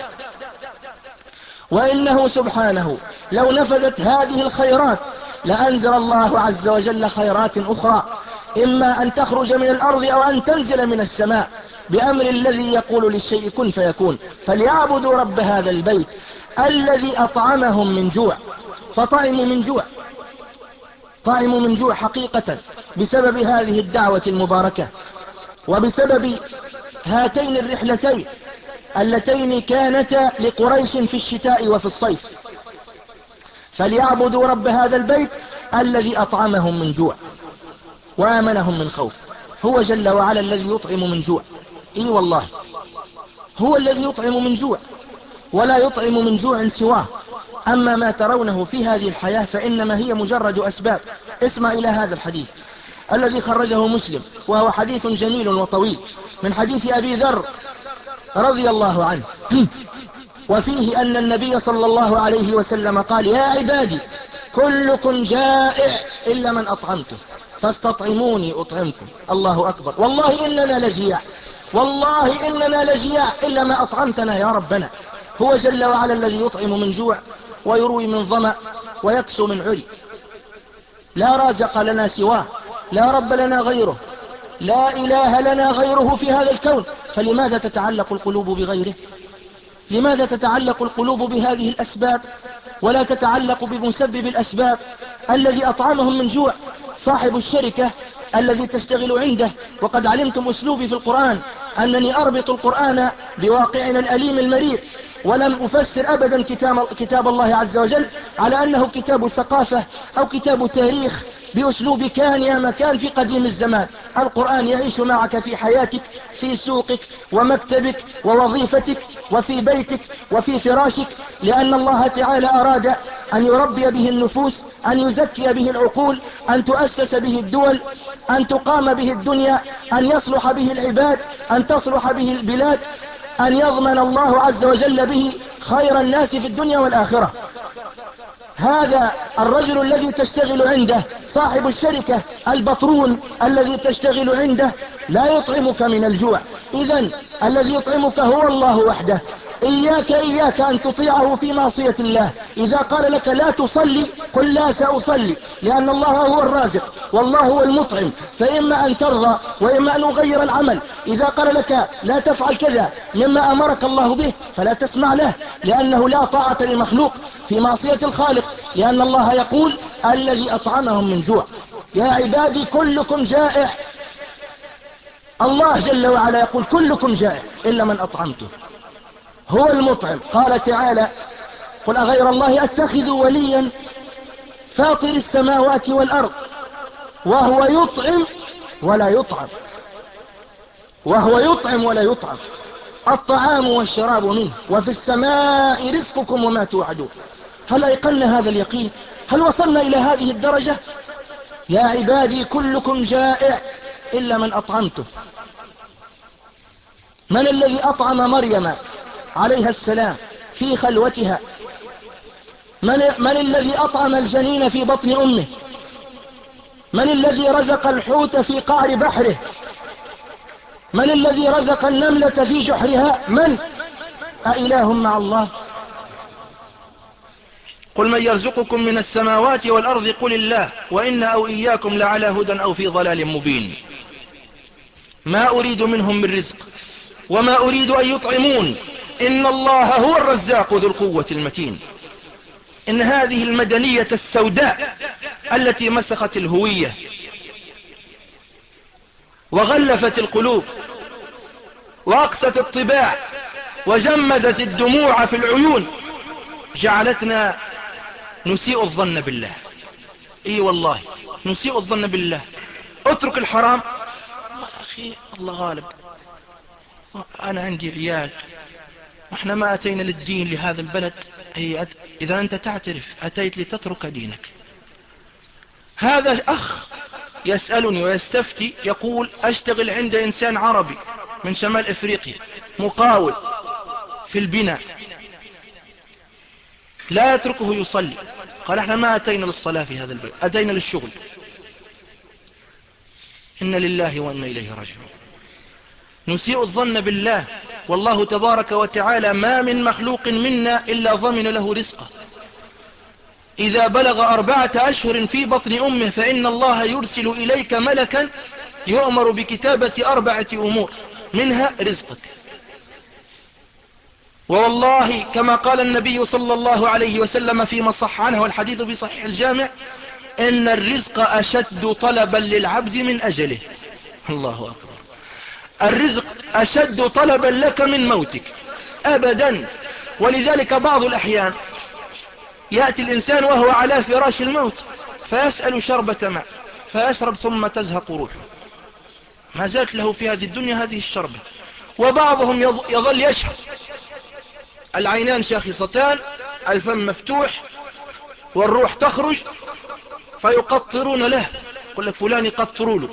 وإنه سبحانه لو نفذت هذه الخيرات لأنزل الله عز وجل خيرات أخرى، إما أن تخرج من الأرض أو أن تنزل من السماء بأمر الذي يقول للشيء كن فيكون. فليعبدوا رب هذا البيت الذي أطعمهم من جوع، فطعموا من جوع، طعموا من جوع حقيقة بسبب هذه الدعوة المباركة وبسبب هاتين الرحلتين اللتين كانتا لقريش في الشتاء وفي الصيف. فليعبدوا رب هذا البيت الذي أطعمهم من جوع وآمنهم من خوف. هو جل وعلا الذي يطعم من جوع، اي والله هو الذي يطعم من جوع ولا يطعم من جوع سواه. أما ما ترونه في هذه الحياة فإنما هي مجرد أسباب. اسمع إلى هذا الحديث الذي خرجه مسلم، وهو حديث جميل وطويل من حديث أبي ذر رضي الله عنه، وفيه أن النبي صلى الله عليه وسلم قال: يا عبادي كلكم جائع إلا من أطعمته فاستطعموني أطعمكم. الله أكبر. والله إننا لجيع، والله إننا لجيع إلا ما أطعمتنا يا ربنا. هو جل وعلا الذي يطعم من جوع ويروي من ظمأ ويكسو من عري. لا رازق لنا سواه، لا رب لنا غيره، لا إله لنا غيره في هذا الكون. فلماذا تتعلق القلوب بغيره؟ لماذا تتعلق القلوب بهذه الأسباب ولا تتعلق بمسبب الأسباب الذي أطعمهم من جوع؟ صاحب الشركة الذي تشتغل عنده، وقد علمتم أسلوبي في القرآن أنني أربط القرآن بواقعنا الأليم المرير، ولم أفسر أبدا كتاب, كتاب الله عز وجل على أنه كتاب ثقافة أو كتاب تاريخ بأسلوب كان يا مكان في قديم الزمان. القرآن يعيش معك في حياتك، في سوقك ومكتبك ووظيفتك وفي بيتك وفي فراشك، لأن الله تعالى أراد أن يربي به النفوس، أن يزكي به العقول، أن تؤسس به الدول، أن تقام به الدنيا، أن يصلح به العباد، أن تصلح به البلاد، أن يضمن الله عز وجل به خير الناس في الدنيا والآخرة. هذا الرجل الذي تشتغل عنده، صاحب الشركة البطرون الذي تشتغل عنده، لا يطعمك من الجوع. إذن الذي يطعمك هو الله وحده. إياك إياك أن تطيعه في معصية الله. إذا قال لك لا تصلي قل لا سأصلي، لأن الله هو الرازق والله هو المطعم، فإما أن ترضى وإما أن أغير العمل. إذا قال لك لا تفعل كذا مما أمرك الله به فلا تسمع له، لأنه لا طاعة لمخلوق في معصية الخالق، لأن الله يقول الذي أطعمهم من جوع. يا عبادي كلكم جائع. الله جل وعلا يقول كلكم جائع إلا من أطعمته، هو المطعم. قال تعالى قل أغير الله أتخذ وليا فاطر السماوات والأرض وهو يطعم ولا يطعم، وهو يطعم ولا يطعم، الطعام والشراب منه وفي السماء رزقكم وما توعدون. هل أيقنا هذا اليقين؟ هل وصلنا إلى هذه الدرجة؟ يا عبادي كلكم جائع إلا من أطعمته. من الذي أطعم مريم عليها السلام في خلوتها؟ من, من الذي أطعم الجنين في بطن أمه؟ من الذي رزق الحوت في قعر بحره؟ من الذي رزق النملة في جحرها؟ من؟ أإله مع الله؟ قل من يرزقكم من السماوات والأرض قل الله وإن أو إياكم لعلى هدى أو في ضلال مبين. ما أريد منهم من رزق وما أريد أن يطعمون إن الله هو الرزاق ذو القوة المتين. إن هذه المدنية السوداء التي مسخت الهوية وغلفت القلوب وأقست الطباع وجمدت الدموع في العيون جعلتنا نسيء الظن بالله. اي والله نسيء الظن بالله. اترك الحرام، اخي الله غالب، انا عندي عيال، احنا ما اتينا للدين لهذا البلد. أت... اذا انت تعترف اتيت لتترك دينك. هذا الاخ يسألني ويستفتي يقول اشتغل عند انسان عربي من شمال افريقيا مقاول في البناء لا يتركه يصلي. قال احنا ما اتينا للصلاة في هذا البلد، اتينا للشغل. إن لله وإنا إليه راجعون. نسيء الظن بالله، والله تبارك وتعالى ما من مخلوق منا إلا ضمن له رزقه. إذا بلغ أربعة أشهر في بطن أمه فإن الله يرسل إليك ملكا يؤمر بكتابة أربعة أمور منها رزقك. والله كما قال النبي صلى الله عليه وسلم فيما صح عنه والحديث في صحيح الجامع إن الرزق أشد طلبا للعبد من أجله. الله أكبر. الرزق أشد طلبا لك من موتك أبدا. ولذلك بعض الأحيان يأتي الإنسان وهو على فراش الموت فيسأل شربة ماء فيشرب ثم تزهق روحه، ما زالت له في هذه الدنيا هذه الشربة. وبعضهم يظل يشهد، العينان شاخصتان، الفم مفتوح، والروح تخرج، فيقطرون له، يقول لك فلان يقطروا له،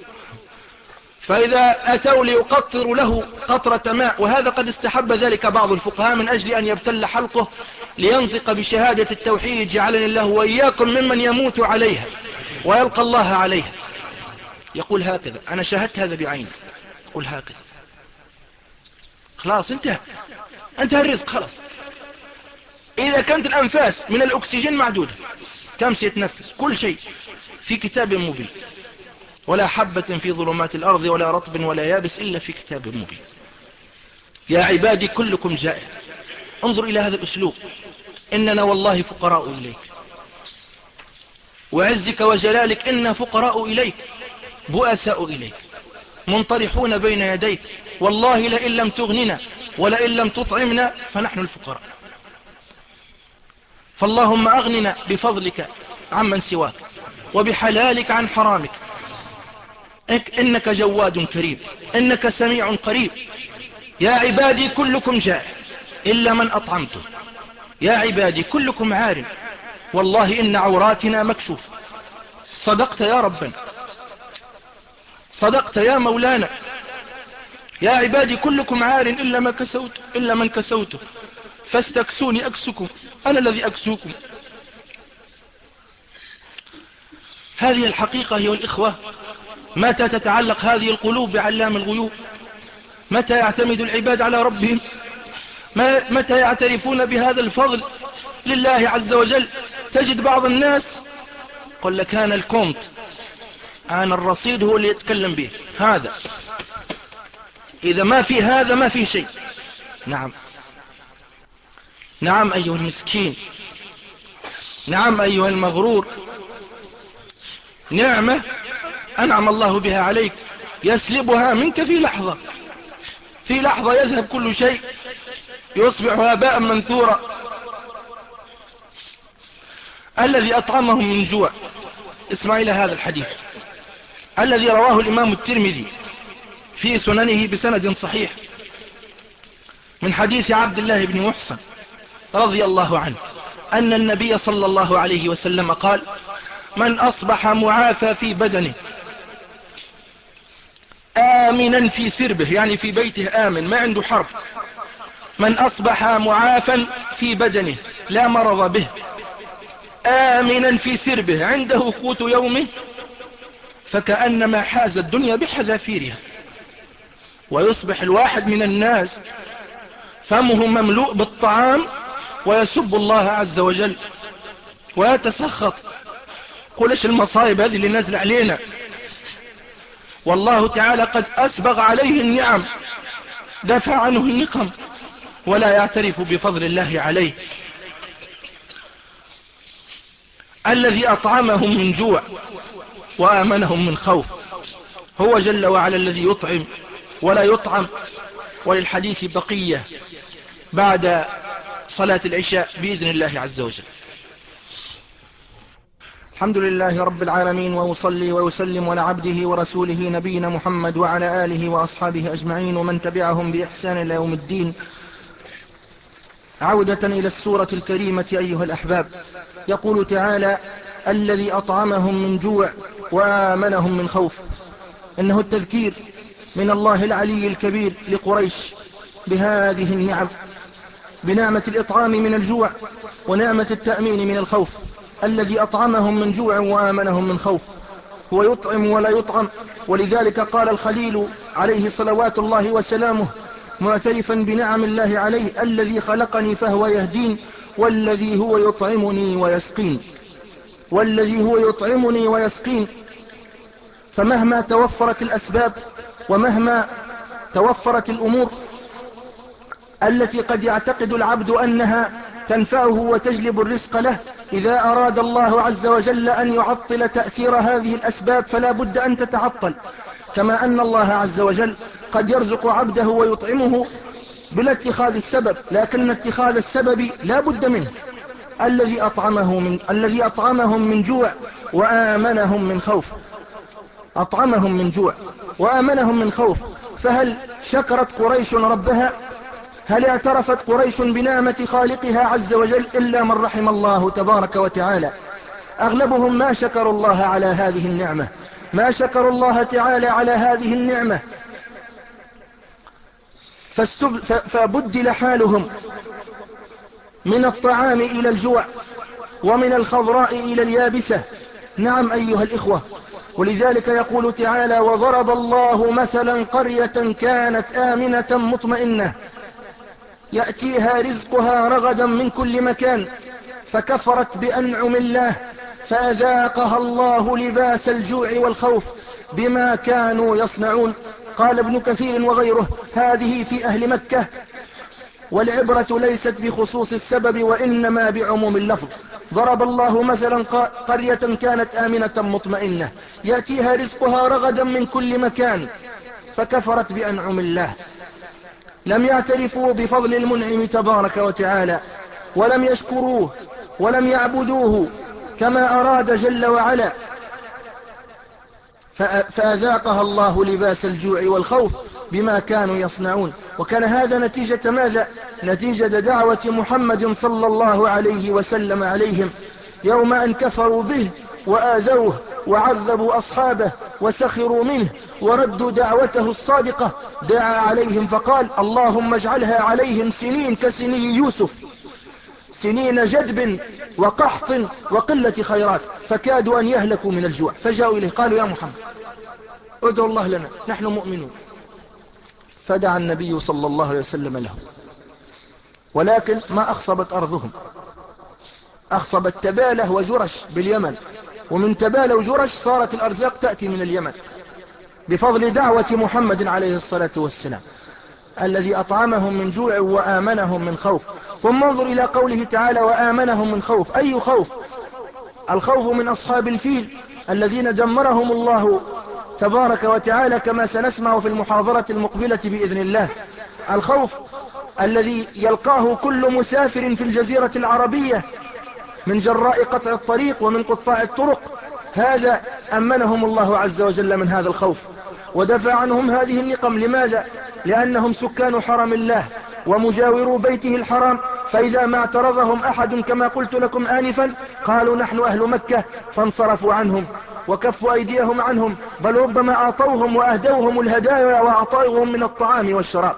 فإذا أتوا ليقطروا له قطرة ماء. وهذا قد استحب ذلك بعض الفقهاء من أجل أن يبتل حلقه لينطق بشهادة التوحيد جعلني الله وإياكم ممن يموت عليها ويلقى الله عليها. يقول هكذا، أنا شاهدت هذا بعيني، يقول هكذا. خلاص انتهى، انتهى الرزق خلاص. إذا كانت الأنفاس من الأكسجين معدودة، كم سيتنفس، كل شيء في كتاب مبين، ولا حبة في ظلمات الأرض ولا رطب ولا يابس إلا في كتاب مبين. يا عبادي كلكم جائع. انظر إلى هذا الأسلوب. إننا والله فقراء إليك، وعزك وجلالك إنا فقراء إليك، بؤساء إليك، منطرحون بين يديك. والله لئن لم تغننا ولئن لم تطعمنا فنحن الفقراء. فاللهم أغننا بفضلك عمن سواك وبحلالك عن حرامك، إنك جواد كريم، إنك سميع قريب. يا عبادي كلكم جائع إلا من أطعمته. يا عبادي كلكم عار، والله إن عوراتنا مكشوف. صدقت يا ربنا، صدقت يا مولانا. يا عبادي كلكم عار إلا ما كسوت إلا من كسوته، فاستكسوني أكسكم، أنا الذي أكسوكم. هذه الحقيقة أيها الإخوة متى تتعلق هذه القلوب بعلام الغيوب؟ متى يعتمد العباد على ربهم؟ متى يعترفون بهذا الفضل لله عز وجل؟ تجد بعض الناس قل لك أنا الكونت، أنا الرصيد هو اللي يتكلم به، هذا إذا ما في هذا ما في شيء. نعم نعم أيها المسكين، نعم أيها المغرور، نعمة أنعم الله بها عليك يسلبها منك في لحظة، في لحظة يذهب كل شيء، يصبح هباء منثورا. الذي أطعمهم من جوع، اسمع إلى هذا الحديث الذي رواه الإمام الترمذي في سننه بسند صحيح من حديث عبد الله بن محصن رضي الله عنه أن النبي صلى الله عليه وسلم قال: من أصبح معافى في بدنه آمنا في سربه، يعني في بيته آمن ما عنده حرب، من أصبح معافا في بدنه لا مرض به آمنا في سربه عنده قوت يومه فكأنما حاز الدنيا بحذافيرها. ويصبح الواحد من الناس فمه مملوء بالطعام ويسب الله عز وجل ويتسخط، قل ايش المصائب هذه اللي نازل علينا، والله تعالى قد أسبغ عليه النعم، دفع عنه النقم، ولا يعترف بفضل الله عليه. الذي أطعمهم من جوع وآمنهم من خوف هو جل وعلا الذي يطعم ولا يطعم. وللحديث بقية بعد صلاة العشاء بإذن الله عز وجل. الحمد لله رب العالمين، وأصلي ويسلم على عبده ورسوله نبينا محمد وعلى آله وأصحابه أجمعين ومن تبعهم بإحسان إلى يوم الدين. عودة إلى السورة الكريمة أيها الأحباب، يقول تعالى: الذي أطعمهم من جوع وآمنهم من خوف. إنه التذكير من الله العلي الكبير لقريش بهذه النعم، بنعمة الإطعام من الجوع ونعمة التأمين من الخوف. الذي أطعمهم من جوع وآمنهم من خوف هو يطعم ولا يطعم. ولذلك قال الخليل عليه صلوات الله وسلامه معترفا بنعم الله عليه: الذي خلقني فهو يهدين، والذي هو يطعمني ويسقين، والذي هو يطعمني ويسقين. فمهما توفرت الأسباب ومهما توفرت الأمور التي قد يعتقد العبد أنها تنفعه وتجلب الرزق له، إذا أراد الله عز وجل أن يعطل تأثير هذه الأسباب فلا بد أن تتعطل. كما أن الله عز وجل قد يرزق عبده ويطعمه بلا اتخاذ السبب، لكن اتخاذ السبب لا بد منه. الذي أطعمه من الذي أطعمهم من جوع وآمنهم من خوف. أطعمهم من جوع وآمنهم من خوف. فهل شكرت قريش ربها؟ هل اعترفت قريش بنعمة خالقها عز وجل؟ إلا من رحم الله تبارك وتعالى. أغلبهم ما شكروا الله على هذه النعمة، ما شكروا الله تعالى على هذه النعمة، فبدل حالهم من الطعام إلى الجوع ومن الخضراء إلى اليابسة. نعم أيها الإخوة، ولذلك يقول تعالى: وضرب الله مثلا قرية كانت آمنة مطمئنة يأتيها رزقها رغدا من كل مكان فكفرت بأنعم الله فأذاقها الله لباس الجوع والخوف بما كانوا يصنعون. قال ابن كثير وغيره: هذه في أهل مكة، والعبرة ليست بخصوص السبب وإنما بعموم اللفظ. ضرب الله مثلا قرية كانت آمنة مطمئنة يأتيها رزقها رغدا من كل مكان فكفرت بأنعم الله. لم يعترفوا بفضل المنعم تبارك وتعالى، ولم يشكروه، ولم يعبدوه كما أراد جل وعلا، فأذاقها الله لباس الجوع والخوف بما كانوا يصنعون. وكان هذا نتيجة ماذا؟ نتيجة دعوة محمد صلى الله عليه وسلم عليهم يوم أن كفروا به وآذوه وعذبوا أصحابه وسخروا منه وردوا دعوته الصادقة. دعا عليهم فقال: اللهم اجعلها عليهم سنين كسني يوسف، سنين جدب وقحط وقلة خيرات، فكادوا أن يهلكوا من الجوع. فجاءوا إليه قالوا: يا محمد ادعوا الله لنا نحن مؤمنون. فدعا النبي صلى الله عليه وسلم لهم، ولكن ما أخصبت أرضهم، أخصبت تبالة وجرش باليمن، ومن تبالة وجرش صارت الأرزاق تأتي من اليمن بفضل دعوة محمد عليه الصلاة والسلام الذي أطعمهم من جوع وآمنهم من خوف. ثم انظر إلى قوله تعالى وآمنهم من خوف. أي خوف؟ الخوف من أصحاب الفيل الذين دمرهم الله تبارك وتعالى كما سنسمع في المحاضرة المقبلة بإذن الله. الخوف الذي يلقاه كل مسافر في الجزيرة العربية من جراء قطع الطريق ومن قطاع الطرق، هذا أمنهم الله عز وجل من هذا الخوف ودفع عنهم هذه النقم. لماذا؟ لأنهم سكان حرم الله ومجاورو بيته الحرام، فإذا ما اعترضهم أحد كما قلت لكم آنفا قالوا نحن أهل مكة، فانصرفوا عنهم وكفوا أيديهم عنهم، بل ربما أعطوهم وأهدوهم الهدايا وأعطوهم من الطعام والشراب.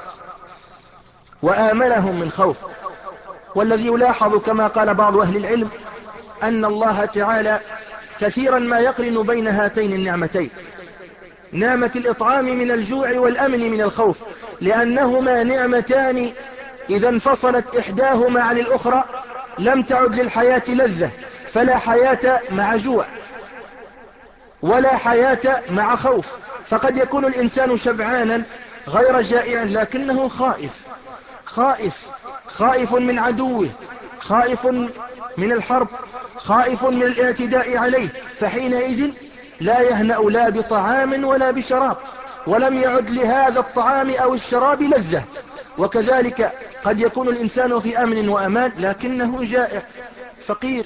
وآمنهم من خوف. والذي يلاحظ كما قال بعض أهل العلم أن الله تعالى كثيرا ما يقرن بين هاتين النعمتين، نعمة الإطعام من الجوع والأمن من الخوف، لأنهما نعمتان إذا انفصلت إحداهما عن الأخرى لم تعد للحياة لذة، فلا حياة مع جوع ولا حياة مع خوف. فقد يكون الإنسان شبعانا غير جائع لكنه خائف خائف خائف من عدوه، خائف من الحرب، خائف من الاعتداء عليه، فحينئذ لا يهنأ لا بطعام ولا بشراب، ولم يعد لهذا الطعام أو الشراب لذة. وكذلك قد يكون الإنسان في أمن وأمان لكنه جائع فقير،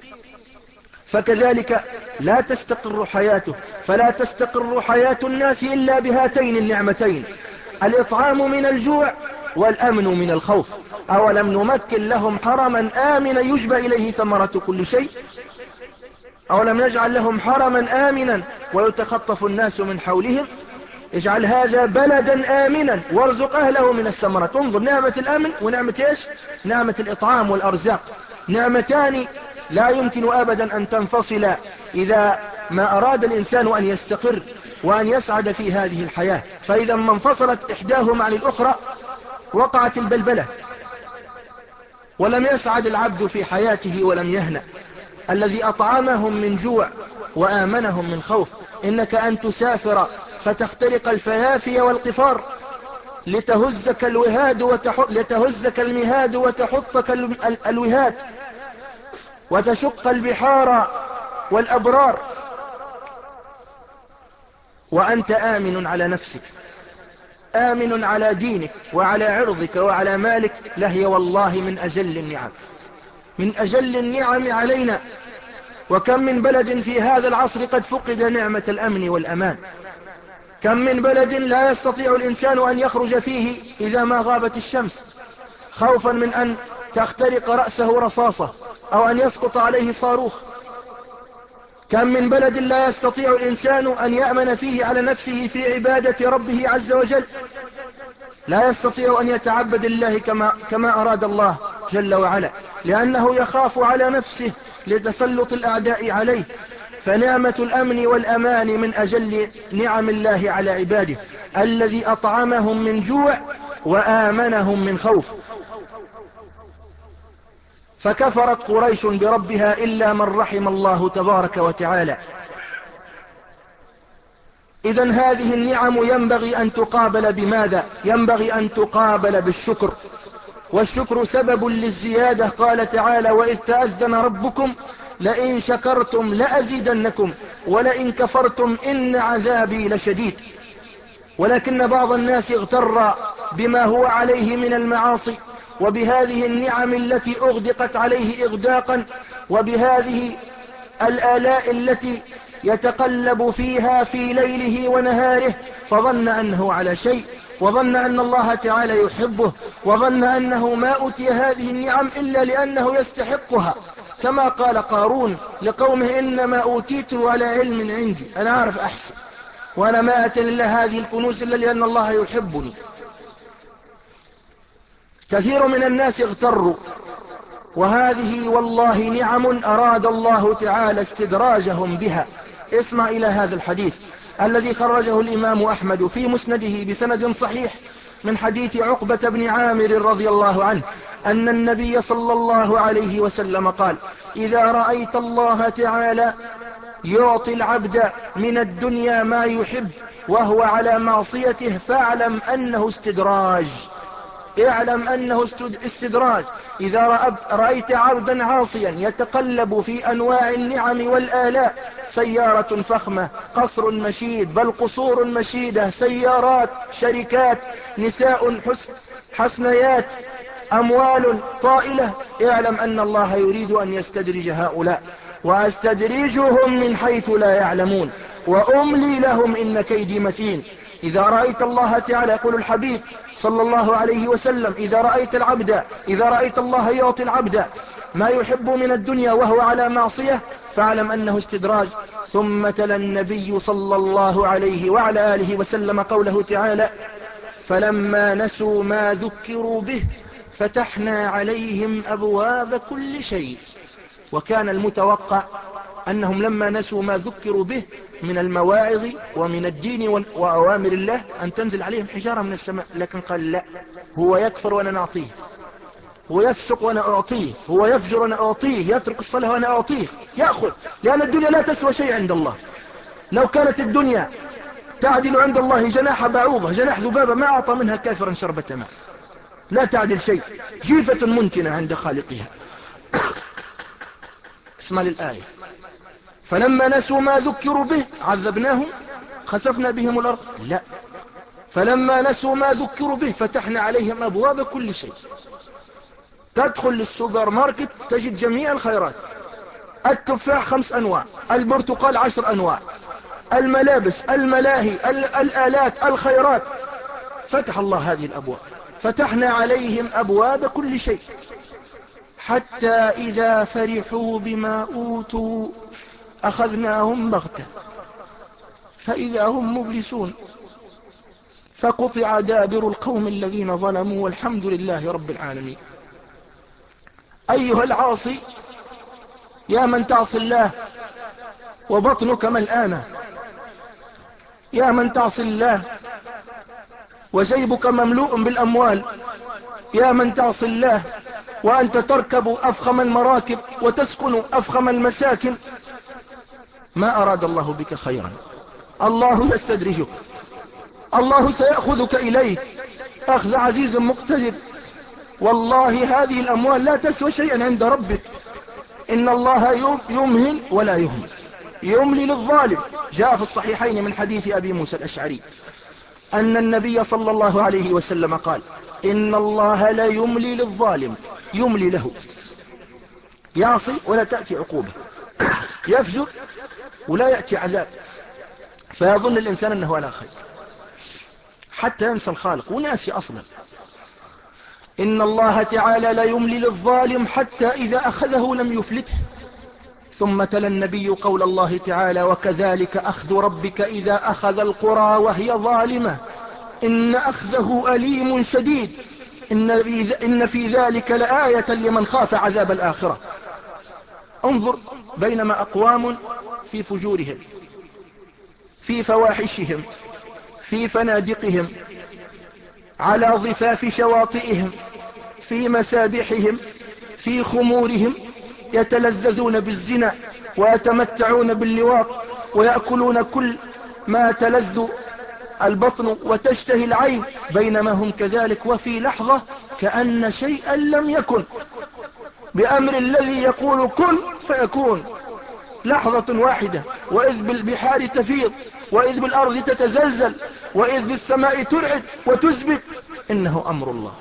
فكذلك لا تستقر حياته. فلا تستقر حياة الناس إلا بهاتين النعمتين، الإطعام من الجوع والأمن من الخوف. أولم نمكن لهم حرما آمنا يجبى إليه ثمرة كل شيء؟ أولم نجعل لهم حرما آمنا ويتخطف الناس من حولهم؟ اجعل هذا بلدا آمنا وارزق أهله من الثمرات. انظر نعمة الأمن ونعمة إيش؟ نعمة الإطعام والأرزاق، نعمتان لا يمكن أبدا أن تنفصلا إذا ما أراد الإنسان أن يستقر وأن يسعد في هذه الحياة. فإذا ما انفصلت إحداهما عن الأخرى وقعت البلبلة ولم يسعد العبد في حياته ولم يهنأ. الذي أطعمهم من جوع وآمنهم من خوف. إنك أن تسافر فتخترق الفيافي والقفار لتهزك الوهاد وتحط لتهزك المهاد وتحطك الوهاد وتشق البحار والأبرار وأنت آمن على نفسك، آمن على دينك وعلى عرضك وعلى مالك، لهي والله من أجل النعم، من أجل النعم علينا. وكم من بلد في هذا العصر قد فقد نعمة الأمن والأمان، كم من بلد لا يستطيع الإنسان أن يخرج فيه إذا ما غابت الشمس خوفا من أن تخترق رأسه رصاصة أو أن يسقط عليه صاروخ. كم من بلد لا يستطيع الإنسان أن يأمن فيه على نفسه في عبادة ربه عز وجل، لا يستطيع أن يتعبد الله كما, كما أراد الله جل وعلا، لأنه يخاف على نفسه لتسلط الأعداء عليه. فنعمة الأمن والأمان من أجل نعم الله على عباده، الذي أطعمهم من جوع وآمنهم من خوف. فكفرت قريش بربها إلا من رحم الله تبارك وتعالى. إذن هذه النعم ينبغي أن تقابل بماذا؟ ينبغي أن تقابل بالشكر، والشكر سبب للزيادة. قال تعالى وإذ تأذن ربكم لئن شكرتم لأزيدنكم ولئن كفرتم إن عذابي لشديد. ولكن بعض الناس اغتر بما هو عليه من المعاصي وبهذه النعم التي أغدقت عليه إغداقا وبهذه الآلاء التي يتقلب فيها في ليله ونهاره، فظن أنه على شيء، وظن أن الله تعالى يحبه، وظن أنه ما أوتي هذه النعم إلا لأنه يستحقها، كما قال قارون لقومه إنما أوتيته على علم عندي، أنا أعرف أحسن، وأنا ما أتني إلا هذه الكنوز إلا لأن الله يحبني. كثير من الناس اغتروا، وهذه والله نعم أراد الله تعالى استدراجهم بها. اسمع إلى هذا الحديث. الذي خرجه الإمام أحمد في مسنده بسند صحيح من حديث عقبة بن عامر رضي الله عنه أن النبي صلى الله عليه وسلم قال: إذا رأيت الله تعالى يعطي العبد من الدنيا ما يحب وهو على معصيته فاعلم أنه استدراج. اعلم أنه استدراج. إذا رأيت عبدا عاصيا يتقلب في أنواع النعم والآلاء، سيارة فخمة، قصر مشيد، بل قصور مشيدة، سيارات، شركات، نساء حسنيات، أموال طائلة، اعلم أن الله يريد أن يستدرج هؤلاء، وأستدرجهم من حيث لا يعلمون وأملي لهم إن كيدي متين. إذا رأيت الله تعالى، يقول الحبيب صلى الله عليه وسلم: إذا رأيت العبد إذا رأيت الله يعطي العبد ما يحب من الدنيا وهو على معصية فاعلم أنه استدراج. ثم تلا النبي صلى الله عليه وعلى آله وسلم قوله تعالى: فلما نسوا ما ذكروا به فتحنا عليهم أبواب كل شيء. وكان المتوقع أنهم لما نسوا ما ذكروا به من المواعظ ومن الدين وأوامر الله أن تنزل عليهم حجارة من السماء، لكن قال: لا، هو يكفر وأنا نعطيه، هو يفسق وأنا أعطيه، هو يفجر وأنا أعطيه، يترك الصلاة وأنا أعطيه، يأخذ، لأن الدنيا لا تسوى شيء عند الله. لو كانت الدنيا تعدل عند الله جناح بعوضة، جناح ذبابة، ما أعطى منها كافرا شربة ماء. لا تعدل شيء، جيفة منتنة عند خالقها. اسمع للآية: فلما نسوا ما ذكروا به عذبناهم خسفنا بهم الأرض. لا، فلما نسوا ما ذكروا به فتحنا عليهم أبواب كل شيء. تدخل للسوبر ماركت تجد جميع الخيرات، التفاح خمس أنواع، البرتقال عشر أنواع، الملابس، الملاهي، الآلات، الخيرات. فتح الله هذه الأبواب، فتحنا عليهم أبواب كل شيء، حتى إذا فرحوا بما أوتوا أخذناهم بغتة فإذا هم مبلسون فقطع دابر القوم الذين ظلموا والحمد لله رب العالمين. أيها العاصي، يا من تعصي الله وبطنك ملآنة، يا من تعصي الله وجيبك مملوء بالأموال، يا من تعصي الله وأنت تركب أفخم المراكب وتسكن أفخم المساكن، ما أراد الله بك خيرا. الله يستدرجك، الله سيأخذك إليه أخذ عزيز مقتدر. والله هذه الأموال لا تسوى شيئا عند ربك. إن الله يمهل ولا يهمل، يملي للظالم. جاء في الصحيحين من حديث أبي موسى الأشعري أن النبي صلى الله عليه وسلم قال: إن الله لا يملي للظالم، يملي له، يعصي ولا تأتي عقوبة، يفجر ولا يأتي عذاب، فيظن الإنسان أنه على خير حتى ينسى الخالق وناسي أصلا. إن الله تعالى لا يملي للظالم حتى إذا أخذه لم يفلته. ثم تلا النبي قول الله تعالى: وكذلك أخذ ربك إذا أخذ القرى وهي ظالمة إن أخذه أليم شديد إن في ذلك لآية لمن خاف عذاب الآخرة. انظر، بينما أقوام في فجورهم، في فواحشهم، في فنادقهم، على ضفاف شواطئهم، في مسابحهم، في خمورهم، يتلذذون بالزنا ويتمتعون باللواط ويأكلون كل ما تلذ البطن وتشتهي العين، بينما هم كذلك وفي لحظة كأن شيئا لم يكن، بأمر الذي يقول كن فيكون، لحظة واحدة، وإذ بالبحار تفيض، وإذ بالأرض تتزلزل، وإذ بالسماء ترعد وتزبق، إنه أمر الله.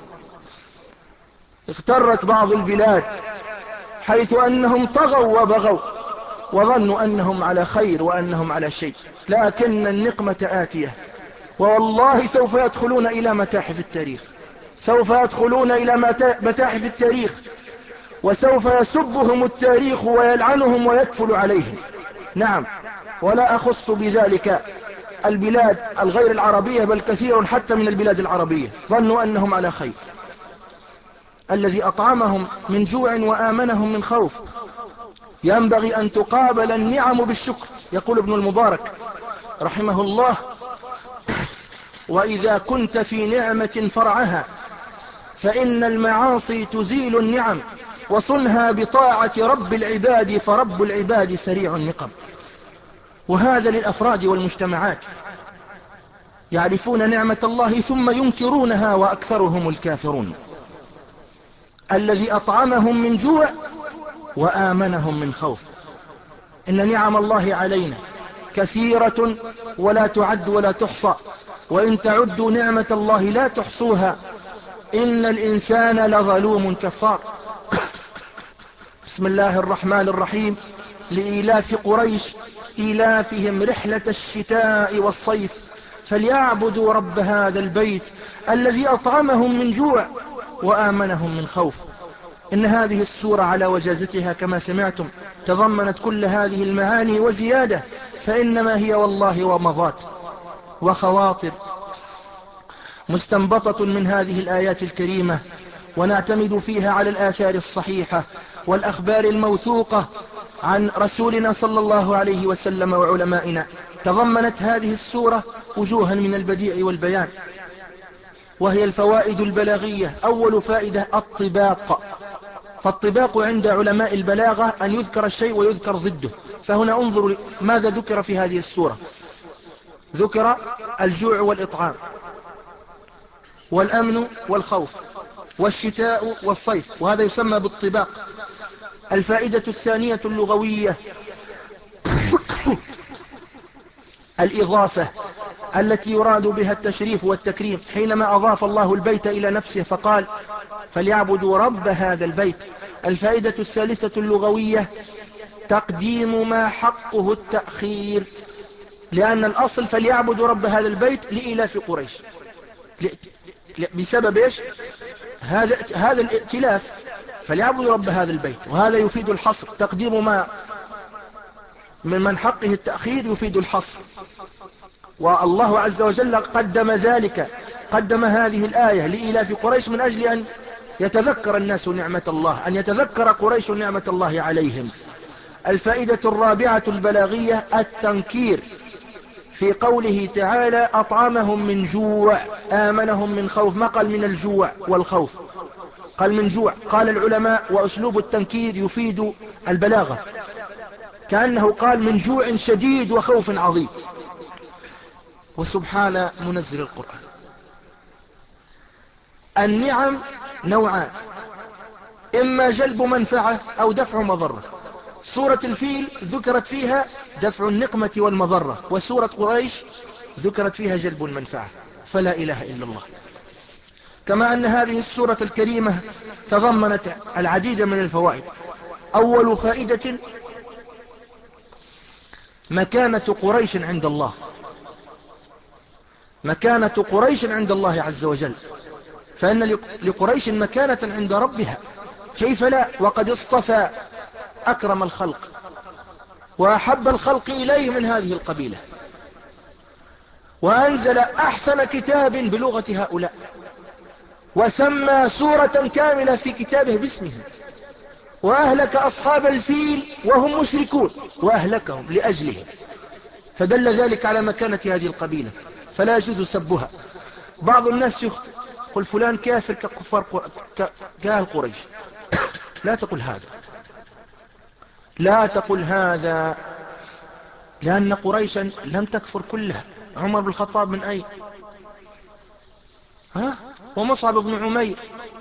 اغترت بعض البلاد حيث أنهم طغوا وبغوا وظنوا أنهم على خير وأنهم على شيء، لكن النقمة آتية، والله سوف يدخلون إلى متاحف التاريخ، سوف يدخلون إلى متاحف التاريخ، وسوف يسبهم التاريخ ويلعنهم ويكفل عليهم. نعم، ولا أخص بذلك البلاد الغير العربية، بل كثير حتى من البلاد العربية ظنوا أنهم على خير. الذي أطعمهم من جوع وآمنهم من خوف. ينبغي أن تقابل النعم بالشكر. يقول ابن المبارك رحمه الله: وإذا كنت في نعمة فرعها فإن المعاصي تزيل النعم، وصنها بطاعة رب العباد، فرب العباد سريع النقم. وهذا للأفراد والمجتمعات، يعرفون نعمة الله ثم ينكرونها وأكثرهم الكافرون. الذي أطعمهم من جوع وآمنهم من خوف. إن نعم الله علينا كثيرة ولا تعد ولا تحصى، وإن تعدوا نعمة الله لا تحصوها، إن الإنسان لظلوم كفار. بسم الله الرحمن الرحيم. لإيلاف قريش إيلافهم رحلة الشتاء والصيف فليعبدوا رب هذا البيت الذي أطعمهم من جوع وآمنهم من خوف. إن هذه السورة على وجازتها كما سمعتم تضمنت كل هذه المعاني وزيادة، فإنما هي والله ومضات وخواطر مستنبطة من هذه الآيات الكريمة، ونعتمد فيها على الآثار الصحيحة والأخبار الموثوقة عن رسولنا صلى الله عليه وسلم وعلمائنا. تضمنت هذه السورة وجوها من البديع والبيان، وهي الفوائد البلاغية. أول فائدة الطباق. فالطباق عند علماء البلاغة أن يذكر الشيء ويذكر ضده. فهنا انظروا ماذا ذكر في هذه السورة. ذكر الجوع والإطعام والأمن والخوف والشتاء والصيف، وهذا يسمى بالطباق. الفائدة الثانية اللغوية الإضافة التي يراد بها التشريف والتكريم، حينما أضاف الله البيت إلى نفسه فقال فليعبدوا رب هذا البيت. الفائدة الثالثة اللغوية تقديم ما حقه التأخير، لأن الأصل فليعبدوا رب هذا البيت لإيلاف قريش، بسبب إيش؟ هذا هذا الائتلاف، فليعبدوا رب هذا البيت، وهذا يفيد الحصر. تقديم ما من من حقه التأخير يفيد الحصر، والله عز وجل قدم ذلك، قدم هذه الآية لإيلاف قريش من أجل أن يتذكر الناس نعمة الله، أن يتذكر قريش نعمة الله عليهم. الفائدة الرابعة البلاغية التنكير في قوله تعالى أطعمهم من جوع آمنهم من خوف. ما قال من الجوع والخوف، قال من جوع. قال العلماء وأسلوب التنكير يفيد البلاغة، كأنه قال من جوع شديد وخوف عظيم. وسبحان منزل القرآن. النعم نوعان، إما جلب منفعة أو دفع مضرة. سورة الفيل ذكرت فيها دفع النقمة والمضرة، وسورة قريش ذكرت فيها جلب المنفعة. فلا إله إلا الله. كما أن هذه السورة الكريمة تضمنت العديد من الفوائد. أول فائدة مكانة قريش عند الله، مكانة قريش عند الله عز وجل، فإن لقريش مكانة عند ربها، كيف لا، وقد اصطفى أكرم الخلق وأحب الخلق إليه من هذه القبيلة، وأنزل أحسن كتاب بلغة هؤلاء، وسمى سورة كاملة في كتابه باسمه، وأهلك أصحاب الفيل وهم مشركون وأهلكهم لأجلهم، فدل ذلك على مكانة هذه القبيلة، فلا يجوز سبها. بعض الناس يخطئ، قل فلان كافر ككفار كأهل قريش. لا تقل هذا، لا تقل هذا، لأن قريشا لم تكفر كلها. عمر بن الخطاب من أين؟ ها؟ ومصعب بن عمير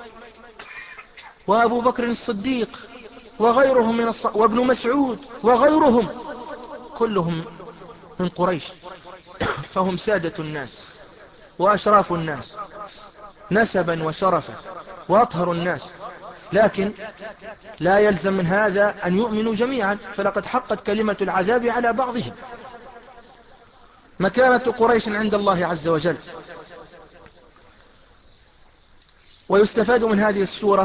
وأبو بكر الصديق وغيرهم من الص... وابن مسعود وغيرهم كلهم من قريش، فهم سادة الناس وأشراف الناس نسبا وشرفا وأطهر الناس، لكن لا يلزم من هذا أن يؤمنوا جميعا، فلقد حقت كلمة العذاب على بعضهم. مكانة قريش عند الله عز وجل. ويستفاد من هذه السورة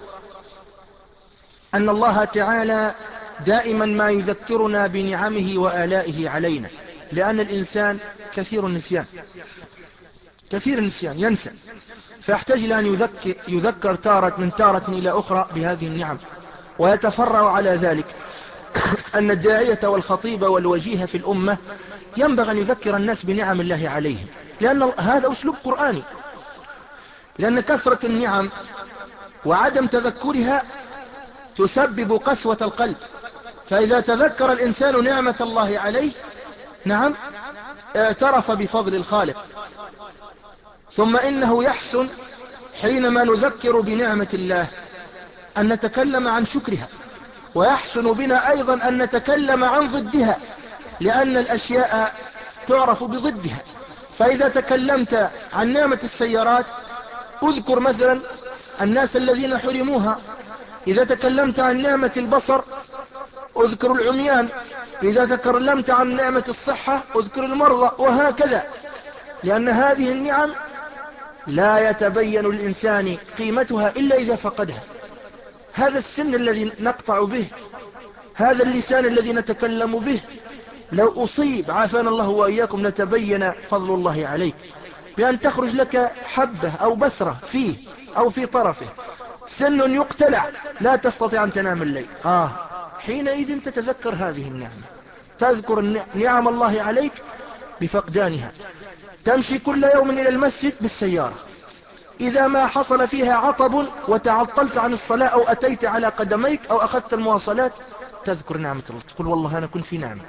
أن الله تعالى دائما ما يذكرنا بنعمه وآلائه علينا، لأن الإنسان كثير النسيان، كثير النسيان، ينسى، فيحتاج إلى أن يذكر, يذكر تارة من تارة إلى أخرى بهذه النعم. ويتفرع على ذلك أن الداعية والخطيب والوجيه في الأمة ينبغي أن يذكر الناس بنعم الله عليهم، لأن هذا أسلوب قرآني، لأن كثرة النعم وعدم تذكرها تسبب قسوة القلب. فإذا تذكر الإنسان نعمة الله عليه، نعم، اعترف بفضل الخالق. ثم إنه يحسن حينما نذكر بنعمة الله أن نتكلم عن شكرها، ويحسن بنا أيضا أن نتكلم عن ضدها، لأن الأشياء تعرف بضدها. فإذا تكلمت عن نعمة السيارات اذكر مثلا الناس الذين حرموها. إذا تكلمت عن نعمة البصر اذكر العميان. إذا تكلمت عن نعمة الصحة اذكر المرضى، وهكذا. لأن هذه النعم لا يتبين الإنسان قيمتها إلا إذا فقدها. هذا السن الذي نقطع به، هذا اللسان الذي نتكلم به، لو أصيب عافانا الله وإياكم لتبين فضل الله عليك بأن تخرج لك حبة أو بثرة فيه أو في طرفه. سن يقتلع لا تستطيع أن تنام الليل، آه حينئذ تتذكر هذه النعمة، تذكر نعم الله عليك بفقدانها. تمشي كل يوم إلى المسجد بالسيارة، إذا ما حصل فيها عطب وتعطلت عن الصلاة أو أتيت على قدميك أو أخذت المواصلات تذكر نعمة الله، تقول والله أنا كنت في نعمة،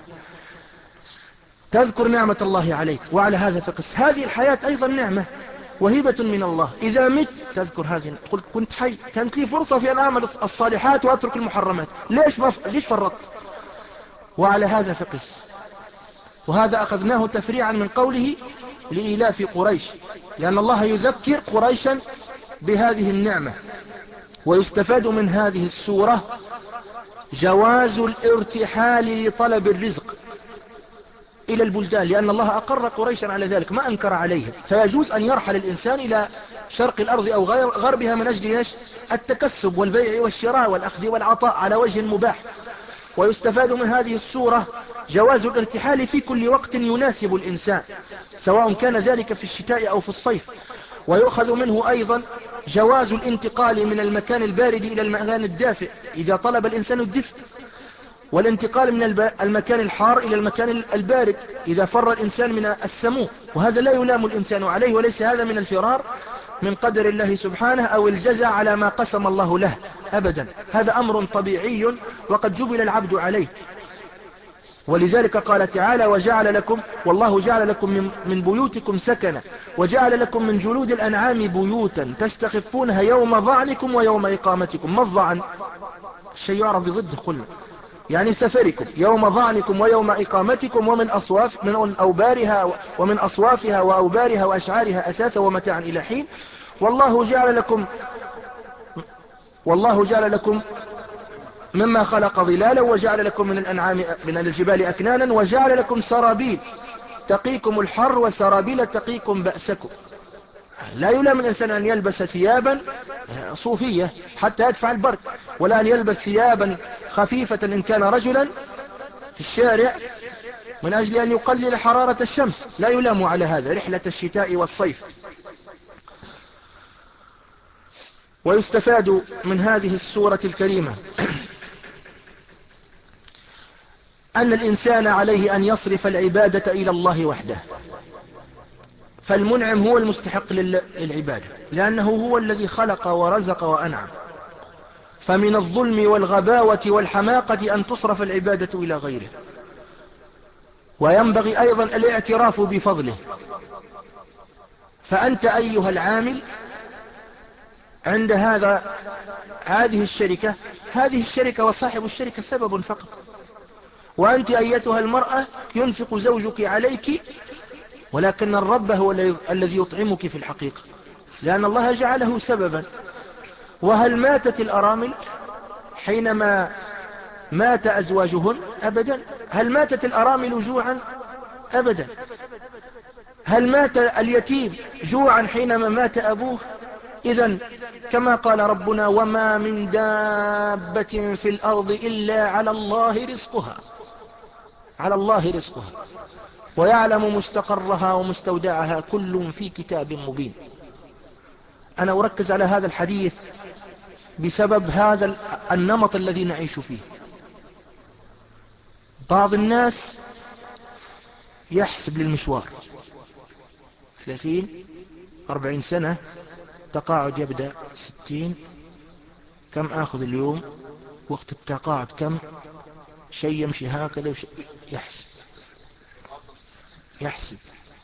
تذكر نعمة الله عليك. وعلى هذا فقس. هذه الحياة أيضا نعمة وهبة من الله. إذا مت تذكر هذه، قل كنت حي، كانت لي فرصة في أن أعمل الصالحات وأترك المحرمات، ليش ما ف... ليش فرطت؟ وعلى هذا فقس. وهذا أخذناه تفريعا من قوله لإيلاف قريش، لأن الله يذكر قريشا بهذه النعمة. ويستفاد من هذه السورة جواز الارتحال لطلب الرزق إلى البلدان، لأن الله أقر قريشا على ذلك، ما أنكر عليهم. فيجوز أن يرحل الإنسان إلى شرق الأرض أو غربها من أجل التكسب والبيع والشراء والأخذ والعطاء على وجه مباح. ويستفاد من هذه السورة جواز الارتحال في كل وقت يناسب الإنسان، سواء كان ذلك في الشتاء أو في الصيف. ويؤخذ منه أيضا جواز الانتقال من المكان البارد إلى المكان الدافئ إذا طلب الإنسان الدفء، والانتقال من المكان الحار إلى المكان البارد إذا فر الإنسان من السموم. وهذا لا يلام الإنسان عليه، وليس هذا من الفرار من قدر الله سبحانه أو الجزاء على ما قسم الله له أبدا. هذا أمر طبيعي وقد جبل العبد عليه. ولذلك قال تعالى وجعل لكم والله جعل لكم من, من بيوتكم سكنا وجعل لكم من جلود الأنعام بيوتا تستخفونها يوم ظعنكم ويوم إقامتكم. ما الظعن؟ الشيء يعرف بضده، قلنا يعني سفركم يوم ظعنكم ويوم إقامتكم، ومن أصواف من أوبارها ومن أصوافها وأوبارها وأشعارها أثاثا ومتاعا إلى حين. والله جعل لكم والله جعل لكم مما خلق ظلالا وجعل لكم من الأنعام من الجبال أكنانا وجعل لكم سرابيل تقيكم الحر وسرابيل تقيكم بأسكم. لا يلام الإنسان أن يلبس ثيابا صوفية حتى يدفع البرد، ولا أن يلبس ثيابا خفيفة إن كان رجلا في الشارع من أجل أن يقلل حرارة الشمس. لا يلام على هذا رحلة الشتاء والصيف. ويستفاد من هذه السورة الكريمة أن الإنسان عليه أن يصرف العبادة إلى الله وحده، فالمنعم هو المستحق للعبادة، لأنه هو الذي خلق ورزق وأنعم. فمن الظلم والغباوة والحماقة أن تصرف العبادة إلى غيره. وينبغي أيضا الاعتراف بفضله. فأنت أيها العامل عند هذا هذه الشركة هذه الشركة وصاحب الشركة سبب فقط. وأنت أيتها المرأة ينفق زوجك عليك، ولكن الرب هو الذي يطعمك في الحقيقة، لأن الله جعله سببا. وهل ماتت الأرامل حينما مات أزواجهن؟ أبدا. هل ماتت الأرامل جوعا؟ أبدا. هل مات اليتيم جوعا حينما مات أبوه؟ إذن كما قال ربنا وما من دابة في الأرض إلا على الله رزقها على الله رزقها ويعلم مستقرها ومستودعها كل في كتاب مبين. أنا أركز على هذا الحديث بسبب هذا النمط الذي نعيش فيه. بعض الناس يحسب للمشوار ثلاثين أربعين سنة تقاعد يبدأ ستين، كم آخذ اليوم، وقت التقاعد كم، شيء يمشي هكذا وشيء يحسب يحسب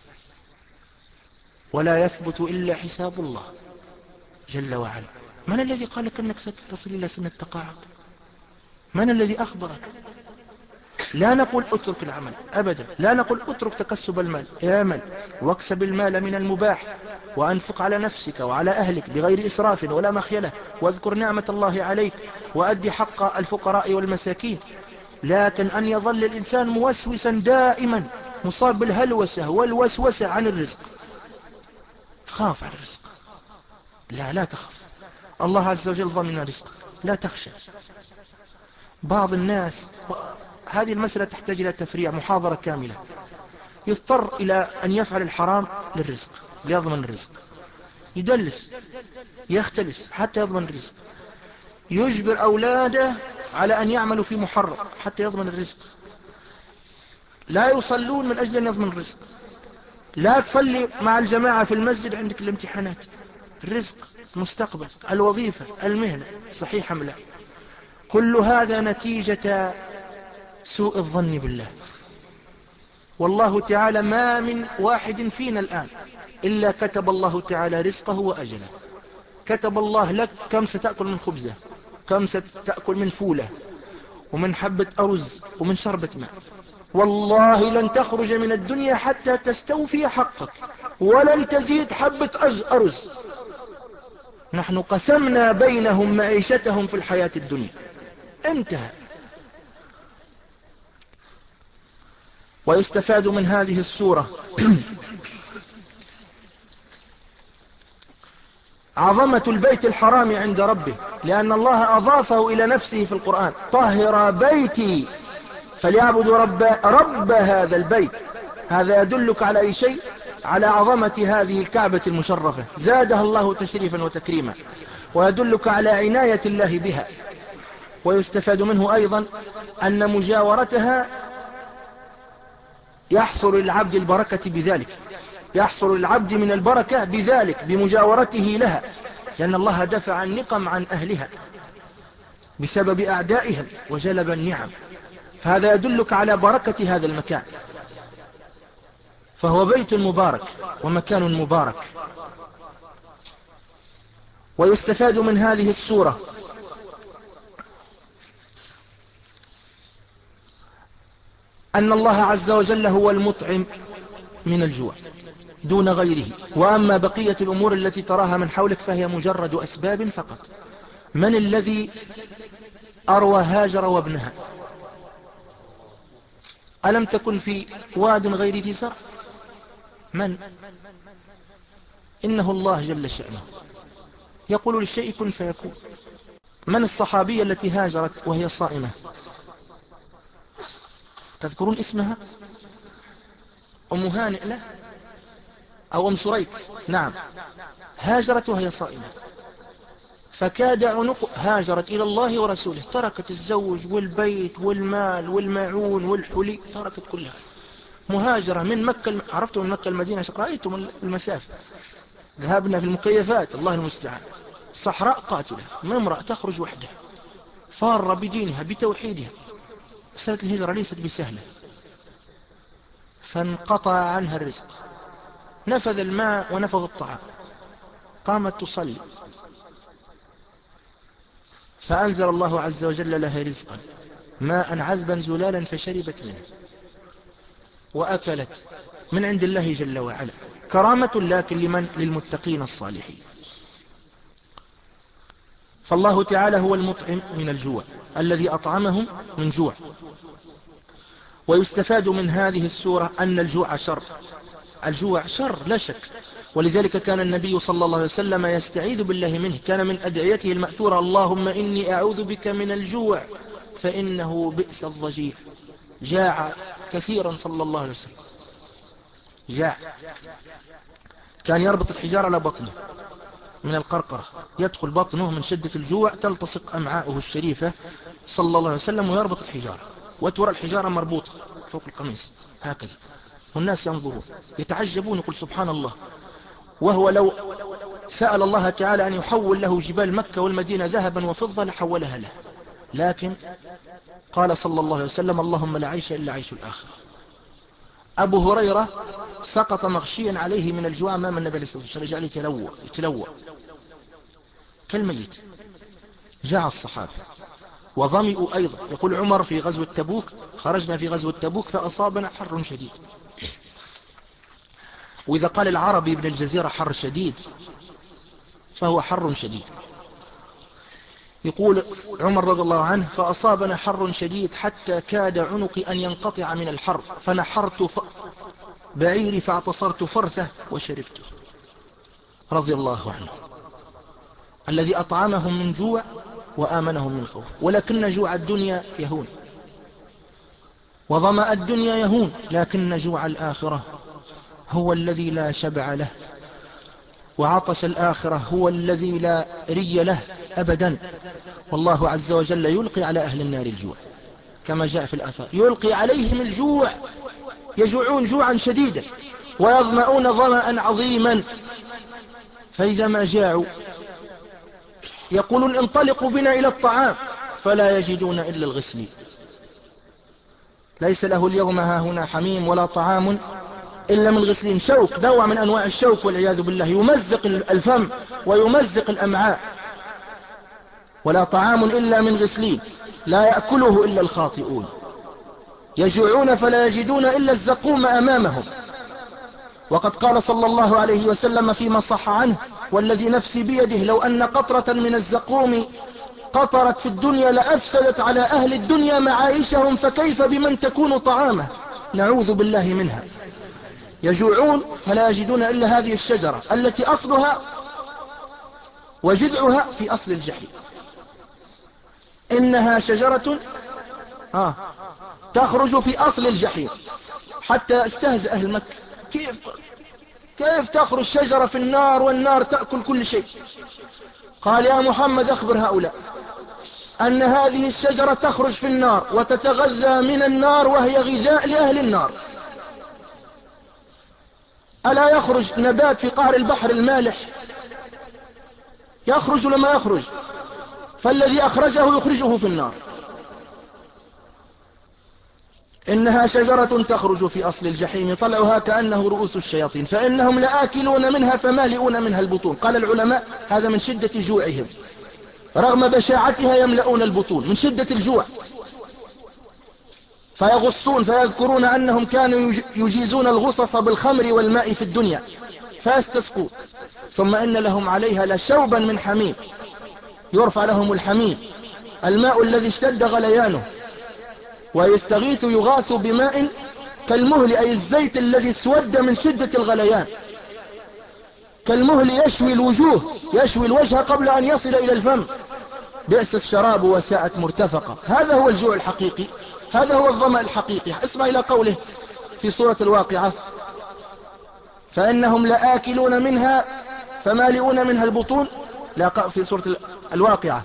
ولا يثبت إلا حساب الله جل وعلا. من الذي قال لك أنك ستصل إلى سن التقاعد؟ من الذي أخبرك؟ لا نقول اترك العمل أبدا، لا نقول اترك تكسب المال، اعمل واكسب المال من المباح وأنفق على نفسك وعلى أهلك بغير إسراف ولا مخيلة، واذكر نعمة الله عليك وأدي حق الفقراء والمساكين. لكن أن يظل الإنسان موسوسا دائما مصاب بالهلوسة والوسوسة عن الرزق، خاف على الرزق، لا لا تخف، الله عز وجل ضمن رزقك، لا تخشى. بعض الناس، هذه المسألة تحتاج إلى تفريع محاضرة كاملة، يضطر إلى أن يفعل الحرام للرزق ليضمن الرزق، يدلس يختلس حتى يضمن الرزق، يجبر أولاده على أن يعملوا في محرم حتى يضمن الرزق، لا يصلون من أجل أن يضمن الرزق، لا تصلي مع الجماعة في المسجد عندك الامتحانات، الرزق، مستقبل، الوظيفة، المهنة، صحيح أم لا؟ كل هذا نتيجة سوء الظن بالله. والله تعالى ما من واحد فينا الآن إلا كتب الله تعالى رزقه وأجله، كتب الله لك كم ستأكل من خبزة، كم ستأكل من فولة ومن حبة أرز ومن شربة ماء. والله لن تخرج من الدنيا حتى تستوفي حقك، ولن تزيد حبة أرز. نحن قسمنا بينهم معيشتهم في الحياة الدنيا، انتهى. ويستفاد من هذه السورة عظمة البيت الحرام عند ربه، لأن الله أضافه إلى نفسه في القرآن: طهر بيتي فليعبدوا رب, رب هذا البيت. هذا يدلك على أي شيء؟ على عظمة هذه الكعبة المشرفة، زادها الله تشريفا وتكريما، ويدلك على عناية الله بها. ويستفاد منه أيضا أن مجاورتها يحصل للعبد البركة بذلك، يحصل للعبد من البركة بذلك، بمجاورته لها، لأن الله دفع النقم عن أهلها بسبب أعدائهم وجلب النعم. فهذا يدلك على بركة هذا المكان، فهو بيت مبارك ومكان مبارك. ويستفاد من هذه السورة أن الله عز وجل هو المطعم من الجوع دون غيره، وأما بقية الأمور التي تراها من حولك فهي مجرد أسباب فقط. من الذي أروى هاجر وابنها؟ ألم تكن في واد غير ذي زرع؟ من؟ إنه الله جل شأنه يقول للشيء كن فيكون. من الصحابية التي هاجرت وهي صائمة؟ تذكرون اسمها؟ أم هانئ له أو أم سريك؟ نعم، هاجرت وهي صائمة، فكاد عنق، هاجرت إلى الله ورسوله، تركت الزوج والبيت والمال والمعون والحلي، تركت كلها، مهاجرة من مكة. عرفتم من مكة المدينة؟ رأيتم المسافة، ذهبنا في المكيفات، الله المستعان، صحراء قاتلة، ما امرأة تخرج وحدها فارة بدينها بتوحيدها. مسألة الهجرة ليست بسهلة، فانقطع عنها الرزق، نفذ الماء ونفذ الطعام، قامت تصلي، فأنزل الله عز وجل لها رزقا ماء عذبا زلالا فشربت منه وأكلت من عند الله جل وعلا، كرامة لكن لمن؟ للمتقين الصالحين. فالله تعالى هو المطعم من الجوع الذي أطعمهم من جوع. ويستفاد من هذه السورة أن الجوع شر، الجوع شر لا شك، ولذلك كان النبي صلى الله عليه وسلم يستعيذ بالله منه، كان من أدعيته المأثورة: اللهم إني أعوذ بك من الجوع فإنه بئس الضجيع. جاع كثيرا صلى الله عليه وسلم، جاع، كان يربط الحجارة على بطنه من القرقرة، يدخل بطنه من شدة الجوع تلتصق أمعاؤه الشريفة صلى الله عليه وسلم، ويربط الحجارة وترى الحجارة مربوطة فوق القميص هكذا. والناس ينظرون يتعجبون، يقول سبحان الله، وهو لو سأل الله تعالى أن يحول له جبال مكة والمدينة ذهبا وفضة لحولها له، لكن قال صلى الله عليه وسلم اللهم لا عيش إلا عيش الآخرة. أبو هريرة سقط مغشيا عليه من الجوع أمام النبي عليه الصلاة والسلام، جعل يتلوى يتلوى كالميت. جاع الصحابة وظمئوا أيضا. يقول عمر في غزوة تبوك خرجنا في غزوة تبوك فأصابنا حر شديد. وإذا قال العربي ابن الجزيرة حر شديد فهو حر شديد. يقول عمر رضي الله عنه فأصابنا حر شديد حتى كاد عنقي أن ينقطع من الحر، فنحرت ف... بعيري فاعتصرت فرثه وشربته. رضي الله عنه الذي أطعمهم من جوع وآمنهم من خوف. ولكن جوع الدنيا يهون، وظمأ الدنيا يهون، لكن جوع الآخرة هو الذي لا شبع له، وعطش الآخرة هو الذي لا ري له أبدا. والله عز وجل يلقي على أهل النار الجوع كما جاء في الأثر، يلقي عليهم الجوع، يجوعون جوعا شديدا ويظمؤون ظمأ عظيما، فإذا ما جاعوا يقولون انطلقوا بنا إلى الطعام فلا يجدون إلا الغسلين. ليس له اليوم هاهنا حميم ولا طعام إلا من غسلين، شوك، نوع من أنواع الشوك والعياذ بالله، يمزق الفم ويمزق الأمعاء. ولا طعام إلا من غسلين لا يأكله إلا الخاطئون. يجوعون فلا يجدون إلا الزقوم أمامهم. وقد قال صلى الله عليه وسلم فيما صح عنه والذي نفسي بيده لو أن قطرة من الزقوم قطرت في الدنيا لأفسدت على أهل الدنيا معايشهم، فكيف بمن تكون طعامه؟ نعوذ بالله منها. يجوعون فلا يجدون إلا هذه الشجرة التي أصلها وجذعها في أصل الجحيم. إنها شجرة آه تخرج في أصل الجحيم. حتى استهزأ أهل مكة، كيف كيف تخرج شجرة في النار والنار تأكل كل شيء؟ قال يا محمد أخبر هؤلاء أن هذه الشجرة تخرج في النار وتتغذى من النار وهي غذاء لأهل النار. ألا يخرج نبات في قعر البحر المالح؟ يخرج لما يخرج، فالذي أخرجه يخرجه في النار. إنها شجرة تخرج في أصل الجحيم طلعها كأنه رؤوس الشياطين فإنهم لآكلون منها فمالئون منها البطون. قال العلماء هذا من شدة جوعهم، رغم بشاعتها يملؤون البطون من شدة الجوع، فيغصون فيذكرون أنهم كانوا يجيزون الغصص بالخمر والماء في الدنيا فيستسقون، ثم إن لهم عليها لشوبا من حميم، يرفع لهم الحميم الماء الذي اشتد غليانه، ويستغيث يغاث بماء كالمهل أي الزيت الذي اسود من شدة الغليان، كالمهل يشوي الوجوه، يشوي الوجه قبل أن يصل إلى الفم. بئس الشراب وساءت مرتفقة. هذا هو الجوع الحقيقي، هذا هو الظمأ الحقيقي. اسمع إلى قوله في سورة الواقعة فإنهم لآكلون منها فمالئون منها البطون. لا في سورة الواقعة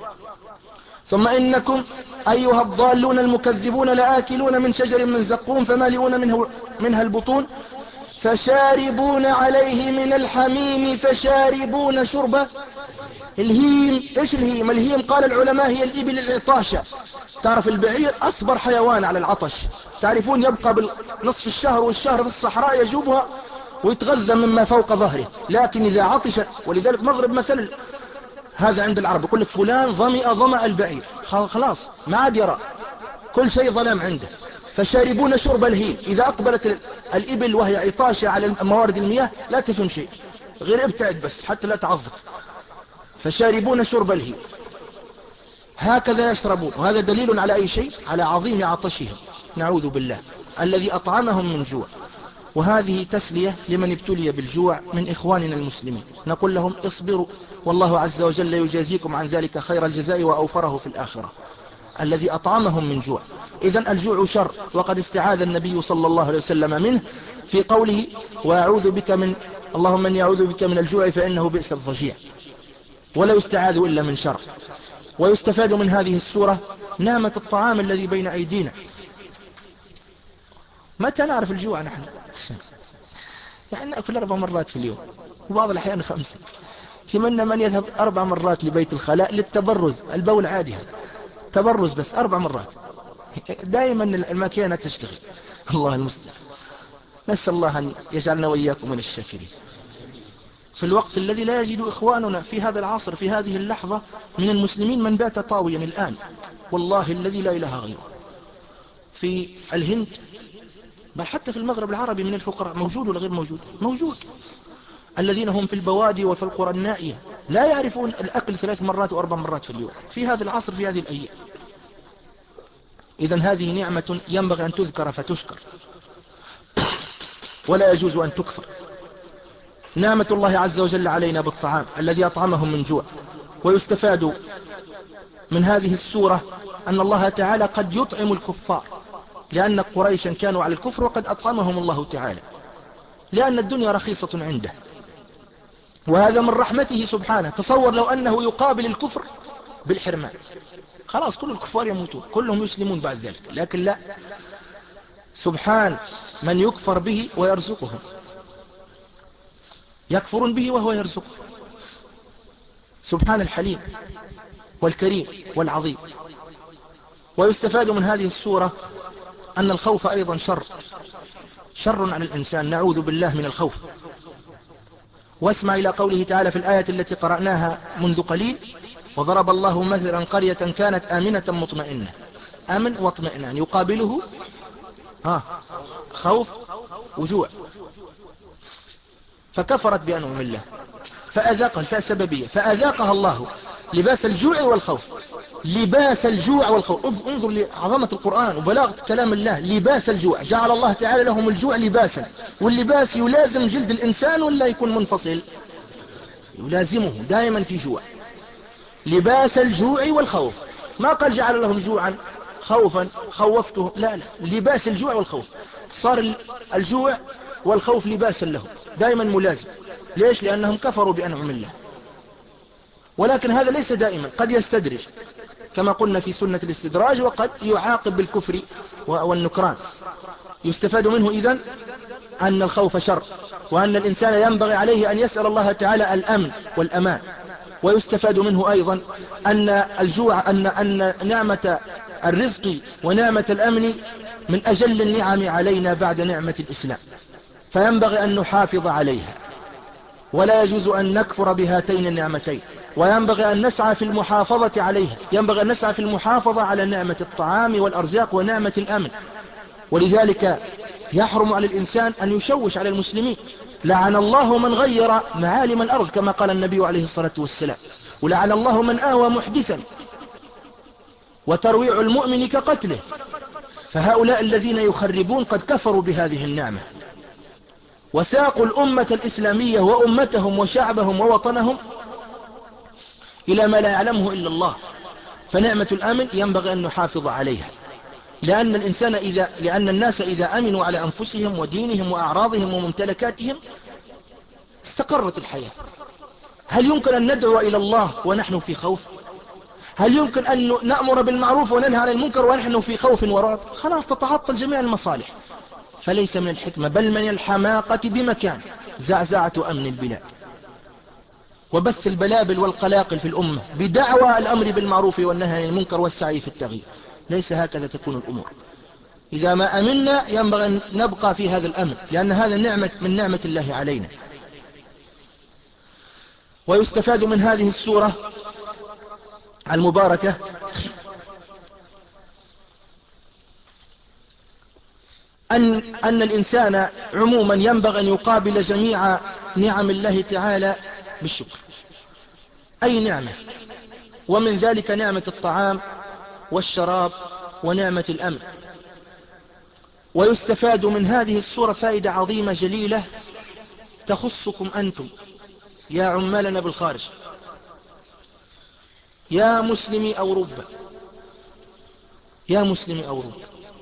ثم إنكم أيها الضالون المكذبون لآكلون من شجر من زقوم فمالئون منه منها البطون فشاربون عليه من الحميم فشاربون شربة الهيم. إيش الهيم؟ الهيم قال العلماء هي الإبل العطاشة. تعرف البعير أصبر حيوان على العطش، تعرفون يبقى بنصف الشهر والشهر في الصحراء يجوبها ويتغذى مما فوق ظهره، لكن إذا عطش، ولذلك نضرب مثل هذا عند العرب يقول لك فلان ظمئ ظمأ البعير، خلاص ما عاد يرى، كل شيء ظلام عنده. فشاربون شرب الهيم. إذا أقبلت الإبل وهي عطاشة على موارد المياه لا تفهم شيء غير ابتعد بس حتى لا تعضك. فشاربون شرب الهيم هكذا يشربون. وهذا دليل على أي شيء؟ على عظيم عطشهم، نعوذ بالله، الذي أطعمهم من جوع. وهذه تسلية لمن ابتلي بالجوع من إخواننا المسلمين، نقول لهم اصبروا والله عز وجل يجازيكم عن ذلك خير الجزاء وأوفره في الآخرة. الذي أطعمهم من جوع. إذن الجوع شر، وقد استعاذ النبي صلى الله عليه وسلم منه في قوله وأعوذ بك من اللهم اني أعوذ بك من الجوع فإنه بئس الضجيع، ولا يستعاذ إلا من شر. ويستفاد من هذه السورة نعمة الطعام الذي بين أيدينا، متى نعرف الجوع نحن؟ يعني نأكل أربع مرات في اليوم، وبعض الأحيان خمسة. تمنى من يذهب أربع مرات لبيت الخلاء للتبرز، البول عادي هذا تبرز، بس أربع مرات دائما الماكينة تشتغل. الله المستعان. نسأل الله أن يجعلنا وإياكم من الشاكرين. في الوقت الذي لا يجد إخواننا في هذا العصر في هذه اللحظة من المسلمين من بات طاويا الآن، والله الذي لا إله غيره، في الهند بل حتى في المغرب العربي من الفقراء، موجود ولا غير موجود؟ موجود. الذين هم في البوادي وفي القرى النائية لا يعرفون الأكل ثلاث مرات وأربع مرات في اليوم في هذا العصر في هذه الأيام. إذن هذه نعمة ينبغي أن تذكر فتشكر، ولا يجوز أن تكفر. نعمة الله عز وجل علينا بالطعام الذي أطعمهم من جوع. ويستفاد من هذه السورة أن الله تعالى قد يطعم الكفار، لأن قريشا كانوا على الكفر وقد أطعمهم الله تعالى، لأن الدنيا رخيصة عنده، وهذا من رحمته سبحانه. تصور لو أنه يقابل الكفر بالحرمان، خلاص كل الكفار يموتون كلهم يسلمون بعد ذلك، لكن لا، سبحان من يكفر به ويرزقهم، يكفرون به وهو يرزقه. سبحان الحليم والكريم والعظيم. ويستفاد من هذه السورة أن الخوف أيضا شر شر على الإنسان، نعوذ بالله من الخوف. واسمع إلى قوله تعالى في الآية التي قرأناها منذ قليل: وضرب الله مثلا قرية كانت آمنة مطمئنة. أمن واطمئنان يقابله ها خوف وجوع، فكفرت بأنعم الله فأذاقها الفاء سببية، فأذاقها الله لباس الجوع والخوف. لباس الجوع والخوف، انظر لعظمة القرآن وبلاغة كلام الله. لباس الجوع، جعل الله تعالى لهم الجوع لباسا، واللباس يلازم جلد الإنسان ولا يكون منفصل؟ يلازمه دائما في جوع. لباس الجوع والخوف، ما قال جعل لهم جوعا خوفا خوفته، لا لا، لباس الجوع والخوف. صار الجوع والخوف لباسا لهم دائما ملازم. ليش؟ لأنهم كفروا بأنعم الله. ولكن هذا ليس دائما، قد يستدرج كما قلنا في سنة الاستدراج، وقد يعاقب بالكفر والنكران. يستفاد منه إذن أن الخوف شر، وأن الإنسان ينبغي عليه أن يسأل الله تعالى الأمن والأمان. ويستفاد منه أيضا أن الجوع أن, أن نعمة الرزق ونعمة الأمن من أجل النعم علينا بعد نعمة الإسلام، فينبغي أن نحافظ عليها، ولا يجوز أن نكفر بهاتين النعمتين، وينبغي أن نسعى في المحافظة عليها. ينبغي أن نسعى في المحافظة على نعمة الطعام والأرزاق ونعمة الأمن. ولذلك يحرم على الإنسان أن يشوش على المسلمين. لعن الله من غير معالم الأرض كما قال النبي عليه الصلاة والسلام، ولعن الله من آوى محدثا، وترويع المؤمن كقتله. فهؤلاء الذين يخربون قد كفروا بهذه النعمة، وساقوا الأمة الإسلامية وأمتهم وشعبهم ووطنهم إلى ما لا يعلمه إلا الله. فنعمة الأمن ينبغي أن نحافظ عليها، لأن الإنسان إذا لأن الناس إذا أمنوا على أنفسهم ودينهم وأعراضهم وممتلكاتهم استقرت الحياة. هل يمكن أن ندعو إلى الله ونحن في خوف؟ هل يمكن أن نأمر بالمعروف وننهى عن المنكر ونحن في خوف ورعب؟ خلاص تتعطل جميع المصالح. فليس من الحكمة بل من الحماقة بمكان زعزعة أمن البلاد، وبث البلابل والقلاقل في الأمة بدعوى الأمر بالمعروف والنهي عن المنكر والسعي في التغيير. ليس هكذا تكون الأمور. إذا ما أمنا ينبغي أن نبقى في هذا الأمن، لأن هذا نعمة من نعمة الله علينا. ويستفاد من هذه السورة المباركة أن, أن الإنسان عموما ينبغي أن يقابل جميع نعم الله تعالى بالشكر، أي نعمة، ومن ذلك نعمة الطعام والشراب ونعمة الأمن. ويستفاد من هذه السورة فائدة عظيمة جليلة تخصكم أنتم يا عمالنا بالخارج، يا مسلمي أوروبا، يا مسلمي أوروبا،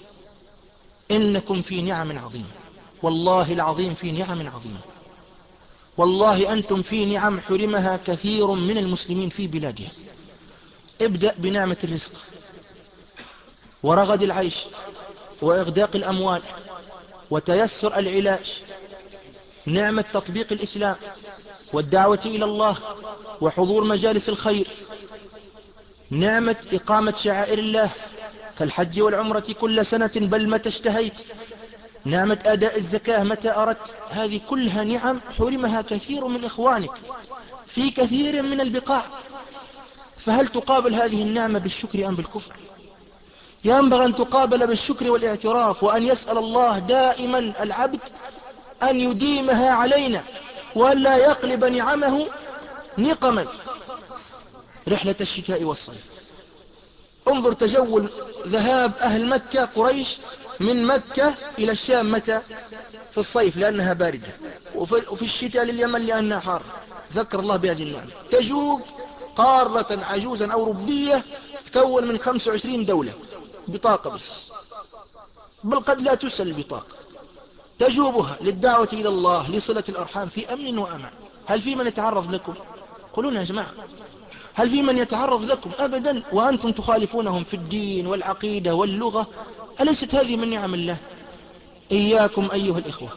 إنكم في نعم عظيمة، والله العظيم في نعم عظيمة. والله أنتم في نعم حرمها كثير من المسلمين في بلادهم. ابدأ بنعمة الرزق ورغد العيش وإغداق الأموال وتيسر العلاج، نعمة تطبيق الإسلام والدعوة إلى الله وحضور مجالس الخير، نعمة إقامة شعائر الله كالحج والعمرة كل سنة بل متى اشتهيت، نعمة أداء الزكاة متى أردت. هذه كلها نعم حرمها كثير من إخوانك في كثير من البقاع، فهل تقابل هذه النعمة بالشكر أم بالكفر؟ ينبغي أن تقابل بالشكر والاعتراف، وأن يسأل الله دائما العبد أن يديمها علينا وأن لا يقلب نعمه نقما. رحلة الشتاء والصيف، انظر تجول ذهاب أهل مكة قريش من مكة إلى الشام متى؟ في الصيف لأنها باردة، وفي الشتاء لليمن لأنها حارة. ذكر الله بهذه النعمة. تجوب قارة عجوزا أو ربية تكون من خمسة وعشرين دولة، بطاقة بس، بل قد لا تسل البطاقة، تجوبها للدعوة إلى الله لصلة الأرحام في أمن وأمان. هل في من يتعرض لكم؟ قولون يا جماعة، هل في من يتعرض لكم؟ أبدا، وأنتم تخالفونهم في الدين والعقيدة واللغة. أليست هذه من نعم الله؟ إياكم أيها الإخوة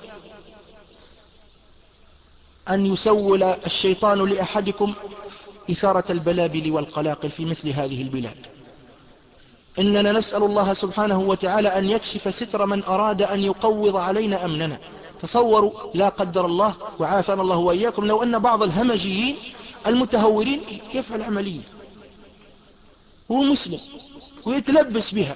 أن يسول الشيطان لأحدكم إثارة البلابل والقلاقل في مثل هذه البلاد. إننا نسأل الله سبحانه وتعالى أن يكشف ستر من أراد أن يقوض علينا أمننا. تصوروا لا قدر الله وعافانا الله وإياكم لو أن بعض الهمجيين المتهورين يفعل عملية هو مسلم ويتلبس بها،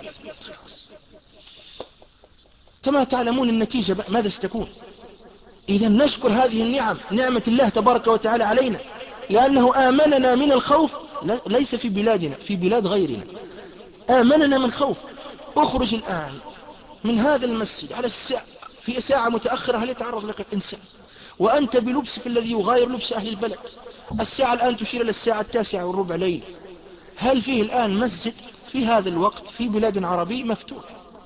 كما تعلمون النتيجة ماذا ستكون. إذا نشكر هذه النعم، نعمة الله تبارك وتعالى علينا، لأنه آمننا من الخوف، ليس في بلادنا، في بلاد غيرنا. آمننا من خوف. اخرج الآن من هذا المسجد على الساعة في ساعة متأخرة، هل يتعرض لك الإنسان وأنت بلبسك الذي يغاير لبس أهل البلد؟ الساعة الآن تشير إلى الساعة التاسعة والربع ليل. هل فيه الآن مسجد في هذا الوقت في بلاد عربي مفتوح؟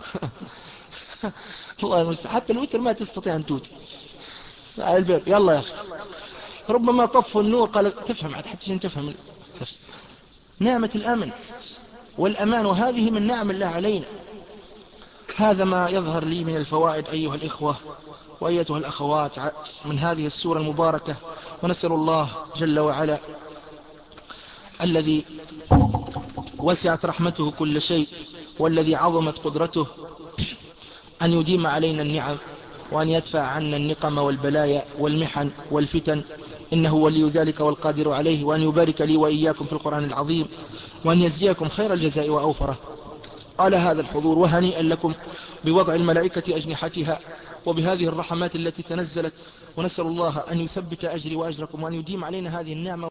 الله المستعان، حتى الوتر ما تستطيع أن توتر على الباب. يلا يا أخي، ربما طفوا النور قال تفهم حتى تفهم نفس نعمة الأمن والأمان، وهذه من نعم الله علينا. هذا ما يظهر لي من الفوائد أيها الإخوة وأيتها الأخوات من هذه السورة المباركة. ونسأل الله جل وعلا الذي وسعت رحمته كل شيء والذي عظمت قدرته أن يديم علينا النعم، وأن يدفع عنا النقم والبلايا والمحن والفتن، إنه ولي ذلك والقادر عليه. وأن يبارك لي وإياكم في القرآن العظيم، وأن يجزيكم خير الجزاء وأوفره على هذا الحضور. وهنيئا لكم بوضع الملائكة أجنحتها وبهذه الرحمات التي تنزلت. ونسأل الله أن يثبت أجري وأجركم وأن يديم علينا هذه النعمة.